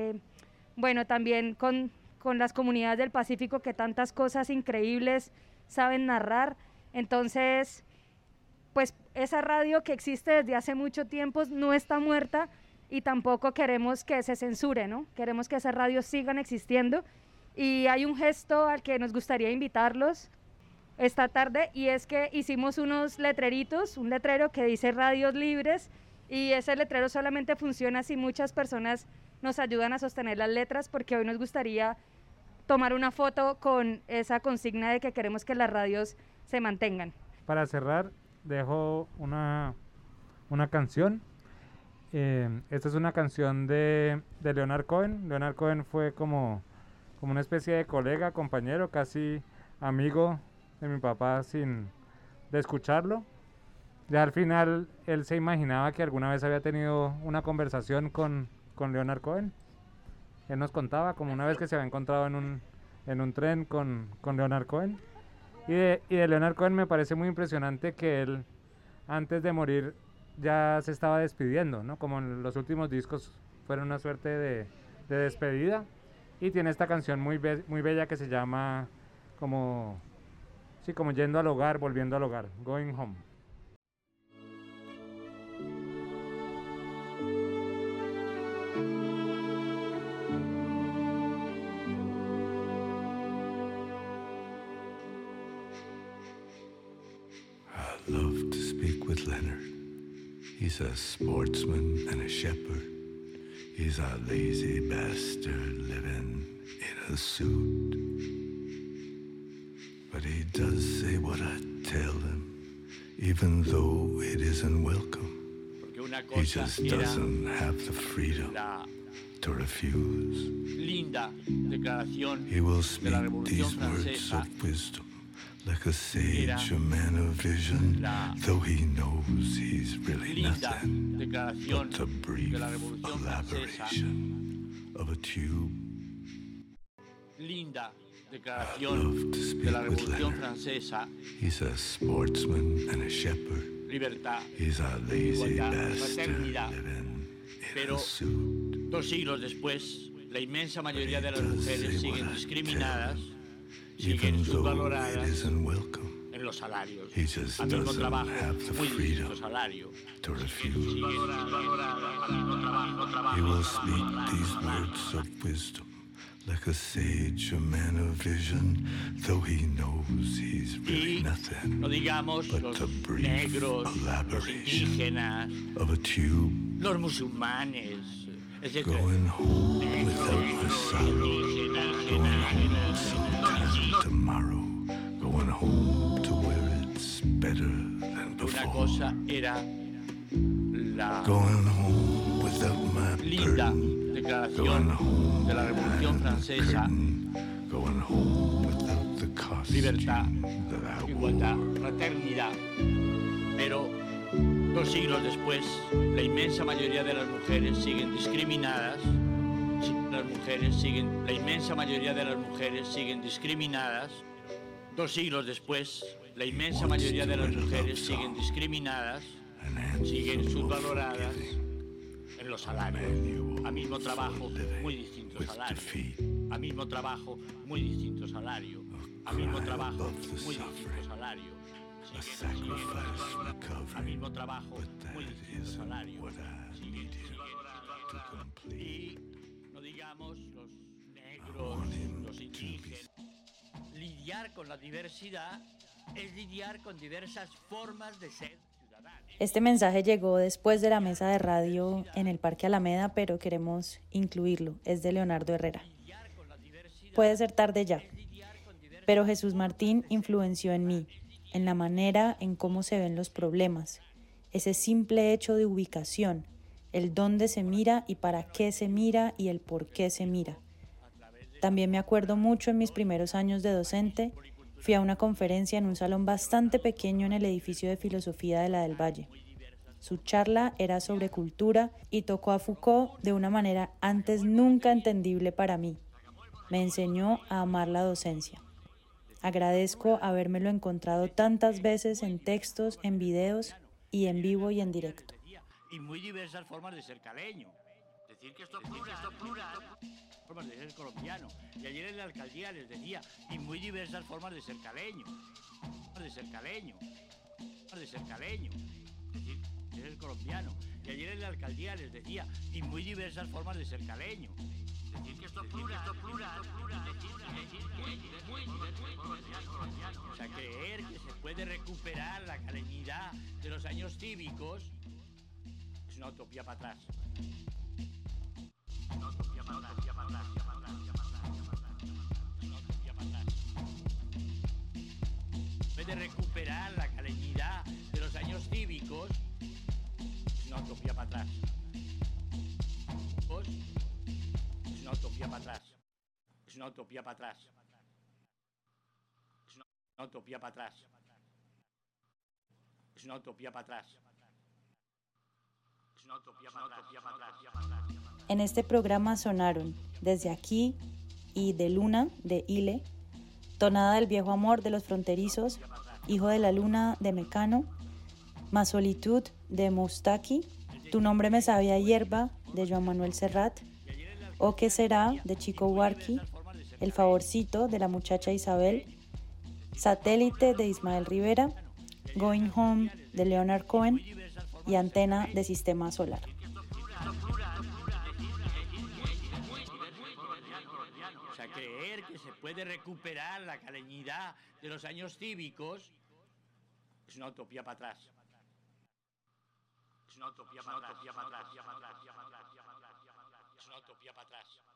bueno, también con las comunidades del Pacífico que tantas cosas increíbles saben narrar. Entonces, pues esa radio que existe desde hace mucho tiempo no está muerta, y tampoco queremos que se censure, ¿no? Queremos que esas radios sigan existiendo, y hay un gesto al que nos gustaría invitarlos esta tarde, y es que hicimos unos letreritos, un letrero que dice Radios Libres, y ese letrero solamente funciona si muchas personas nos ayudan a sostener las letras, porque hoy nos gustaría tomar una foto con esa consigna de que queremos que las radios se mantengan. Para cerrar, dejo una canción. Esta es una canción de Leonard Cohen. Leonard Cohen fue como una especie de colega, compañero, casi amigo de mi papá de escucharlo. Ya al final él se imaginaba que alguna vez había tenido una conversación con Leonard Cohen. Él nos contaba como una vez que se había encontrado en un tren con Leonard Cohen. Y de Leonard Cohen me parece muy impresionante que él, antes de morir, ya se estaba despidiendo, ¿no? Como en los últimos discos fueron una suerte de despedida, y tiene esta canción muy bella que se llama como yendo al hogar, volviendo al hogar, Going Home. I love to speak with Leonard. He's a sportsman and a shepherd. He's a lazy bastard living in a suit. But he does say what I tell him, even though it isn't welcome. He just doesn't have the freedom to refuse. Linda declaración He will de la speak Revolución these words Francesa. of wisdom like a sage, a man of vision, though he knows he's really Linda nothing declaración but the brief de la Revolución Francesa. elaboration of a tube. Linda Love declaración to speak de la with Revolución Leonard. Francesa. He's a sportsman and a shepherd. libertad, He's a lazy igualdad, bastard fraternidad. living Pero 2 siglos después, la inmensa mayoría de las mujeres siguen discriminadas, siguen even though it subvaloradas isn't welcome. en los salarios. He just Al mismo doesn't trabajo, have the muy freedom distinto salario. to refuse. Siguen subvaloradas al mismo trabajo, He will speak these words of wisdom like a sage, a man of vision, though he knows he's really nothing no digamos but los a brief negros, los elaboration indígenas, of a tube los musulmanes, etc. going home without my sorrow, going home sometime tomorrow, going home to where it's better than Una before, cosa era la going home without my linda burden, declaración de la Revolución Francesa, going home without the costume libertad, that I igualdad, fraternidad. Pero 2 siglos después, la inmensa mayoría de las mujeres siguen discriminadas. La inmensa mayoría de las mujeres siguen discriminadas. 2 siglos después, la inmensa mayoría de las mujeres siguen discriminadas, siguen subvaloradas en los salarios. A mismo trabajo, muy distinto salario. A mismo trabajo, muy distinto salario. A mismo trabajo, muy distinto salario. A mismo trabajo, muy distinto salario. Y no digamos los negros, los indígenas. Lidiar con la diversidad es lidiar con diversas formas de ser ciudadanos. Este mensaje llegó después de la mesa de radio en el Parque Alameda, pero queremos incluirlo. Es de Leonardo Herrera. Puede ser tarde ya, pero Jesús Martín influenció en mí, en la manera en cómo se ven los problemas, ese simple hecho de ubicación, el dónde se mira y para qué se mira y el por qué se mira. También me acuerdo mucho en mis primeros años de docente, fui a una conferencia en un salón bastante pequeño en el edificio de filosofía de la del Valle. Su charla era sobre cultura y tocó a Foucault de una manera antes nunca entendible para mí. Me enseñó a amar la docencia. Agradezco habérmelo encontrado tantas veces en textos, en videos y en vivo y en directo. Y muy diversas formas de ser caleño. Decir que esto es plural, formas de ser colombiano. Y ayer en la alcaldía les decía, y muy diversas formas de ser caleño. De ser caleño. De ser caleño. Decir que es colombiano. Y ayer en la alcaldía les decía, y muy diversas formas de ser caleño. Decir que esto es plural. O sea, creer que se puede recuperar la caleñidad de los años cívicos es una utopía para atrás. Una utopía para atrás. Puede recuperar la caleñidad de los años cívicos es una utopía para atrás. Es una utopía para atrás. Es una utopía para atrás. Es una utopía para atrás. Es una utopía para atrás. Es una utopía para atrás. En este programa sonaron Desde aquí y De Luna, de Ile, Tonada del viejo amor de Los Fronterizos, Hijo de la Luna de Mecano, Más Solitud de Moustaki, Tu nombre me sabe a hierba de Joan Manuel Serrat, O qué será de Chico Huarqui, El favorcito de la muchacha Isabel, Satélite de Ismael Rivera, Going Home de Leonard Cohen y Antena de Sistema Solar. O sea, creer que se puede recuperar la caleñidad de los años cívicos es una utopía para atrás. Es una utopía para atrás. Es una utopía para atrás.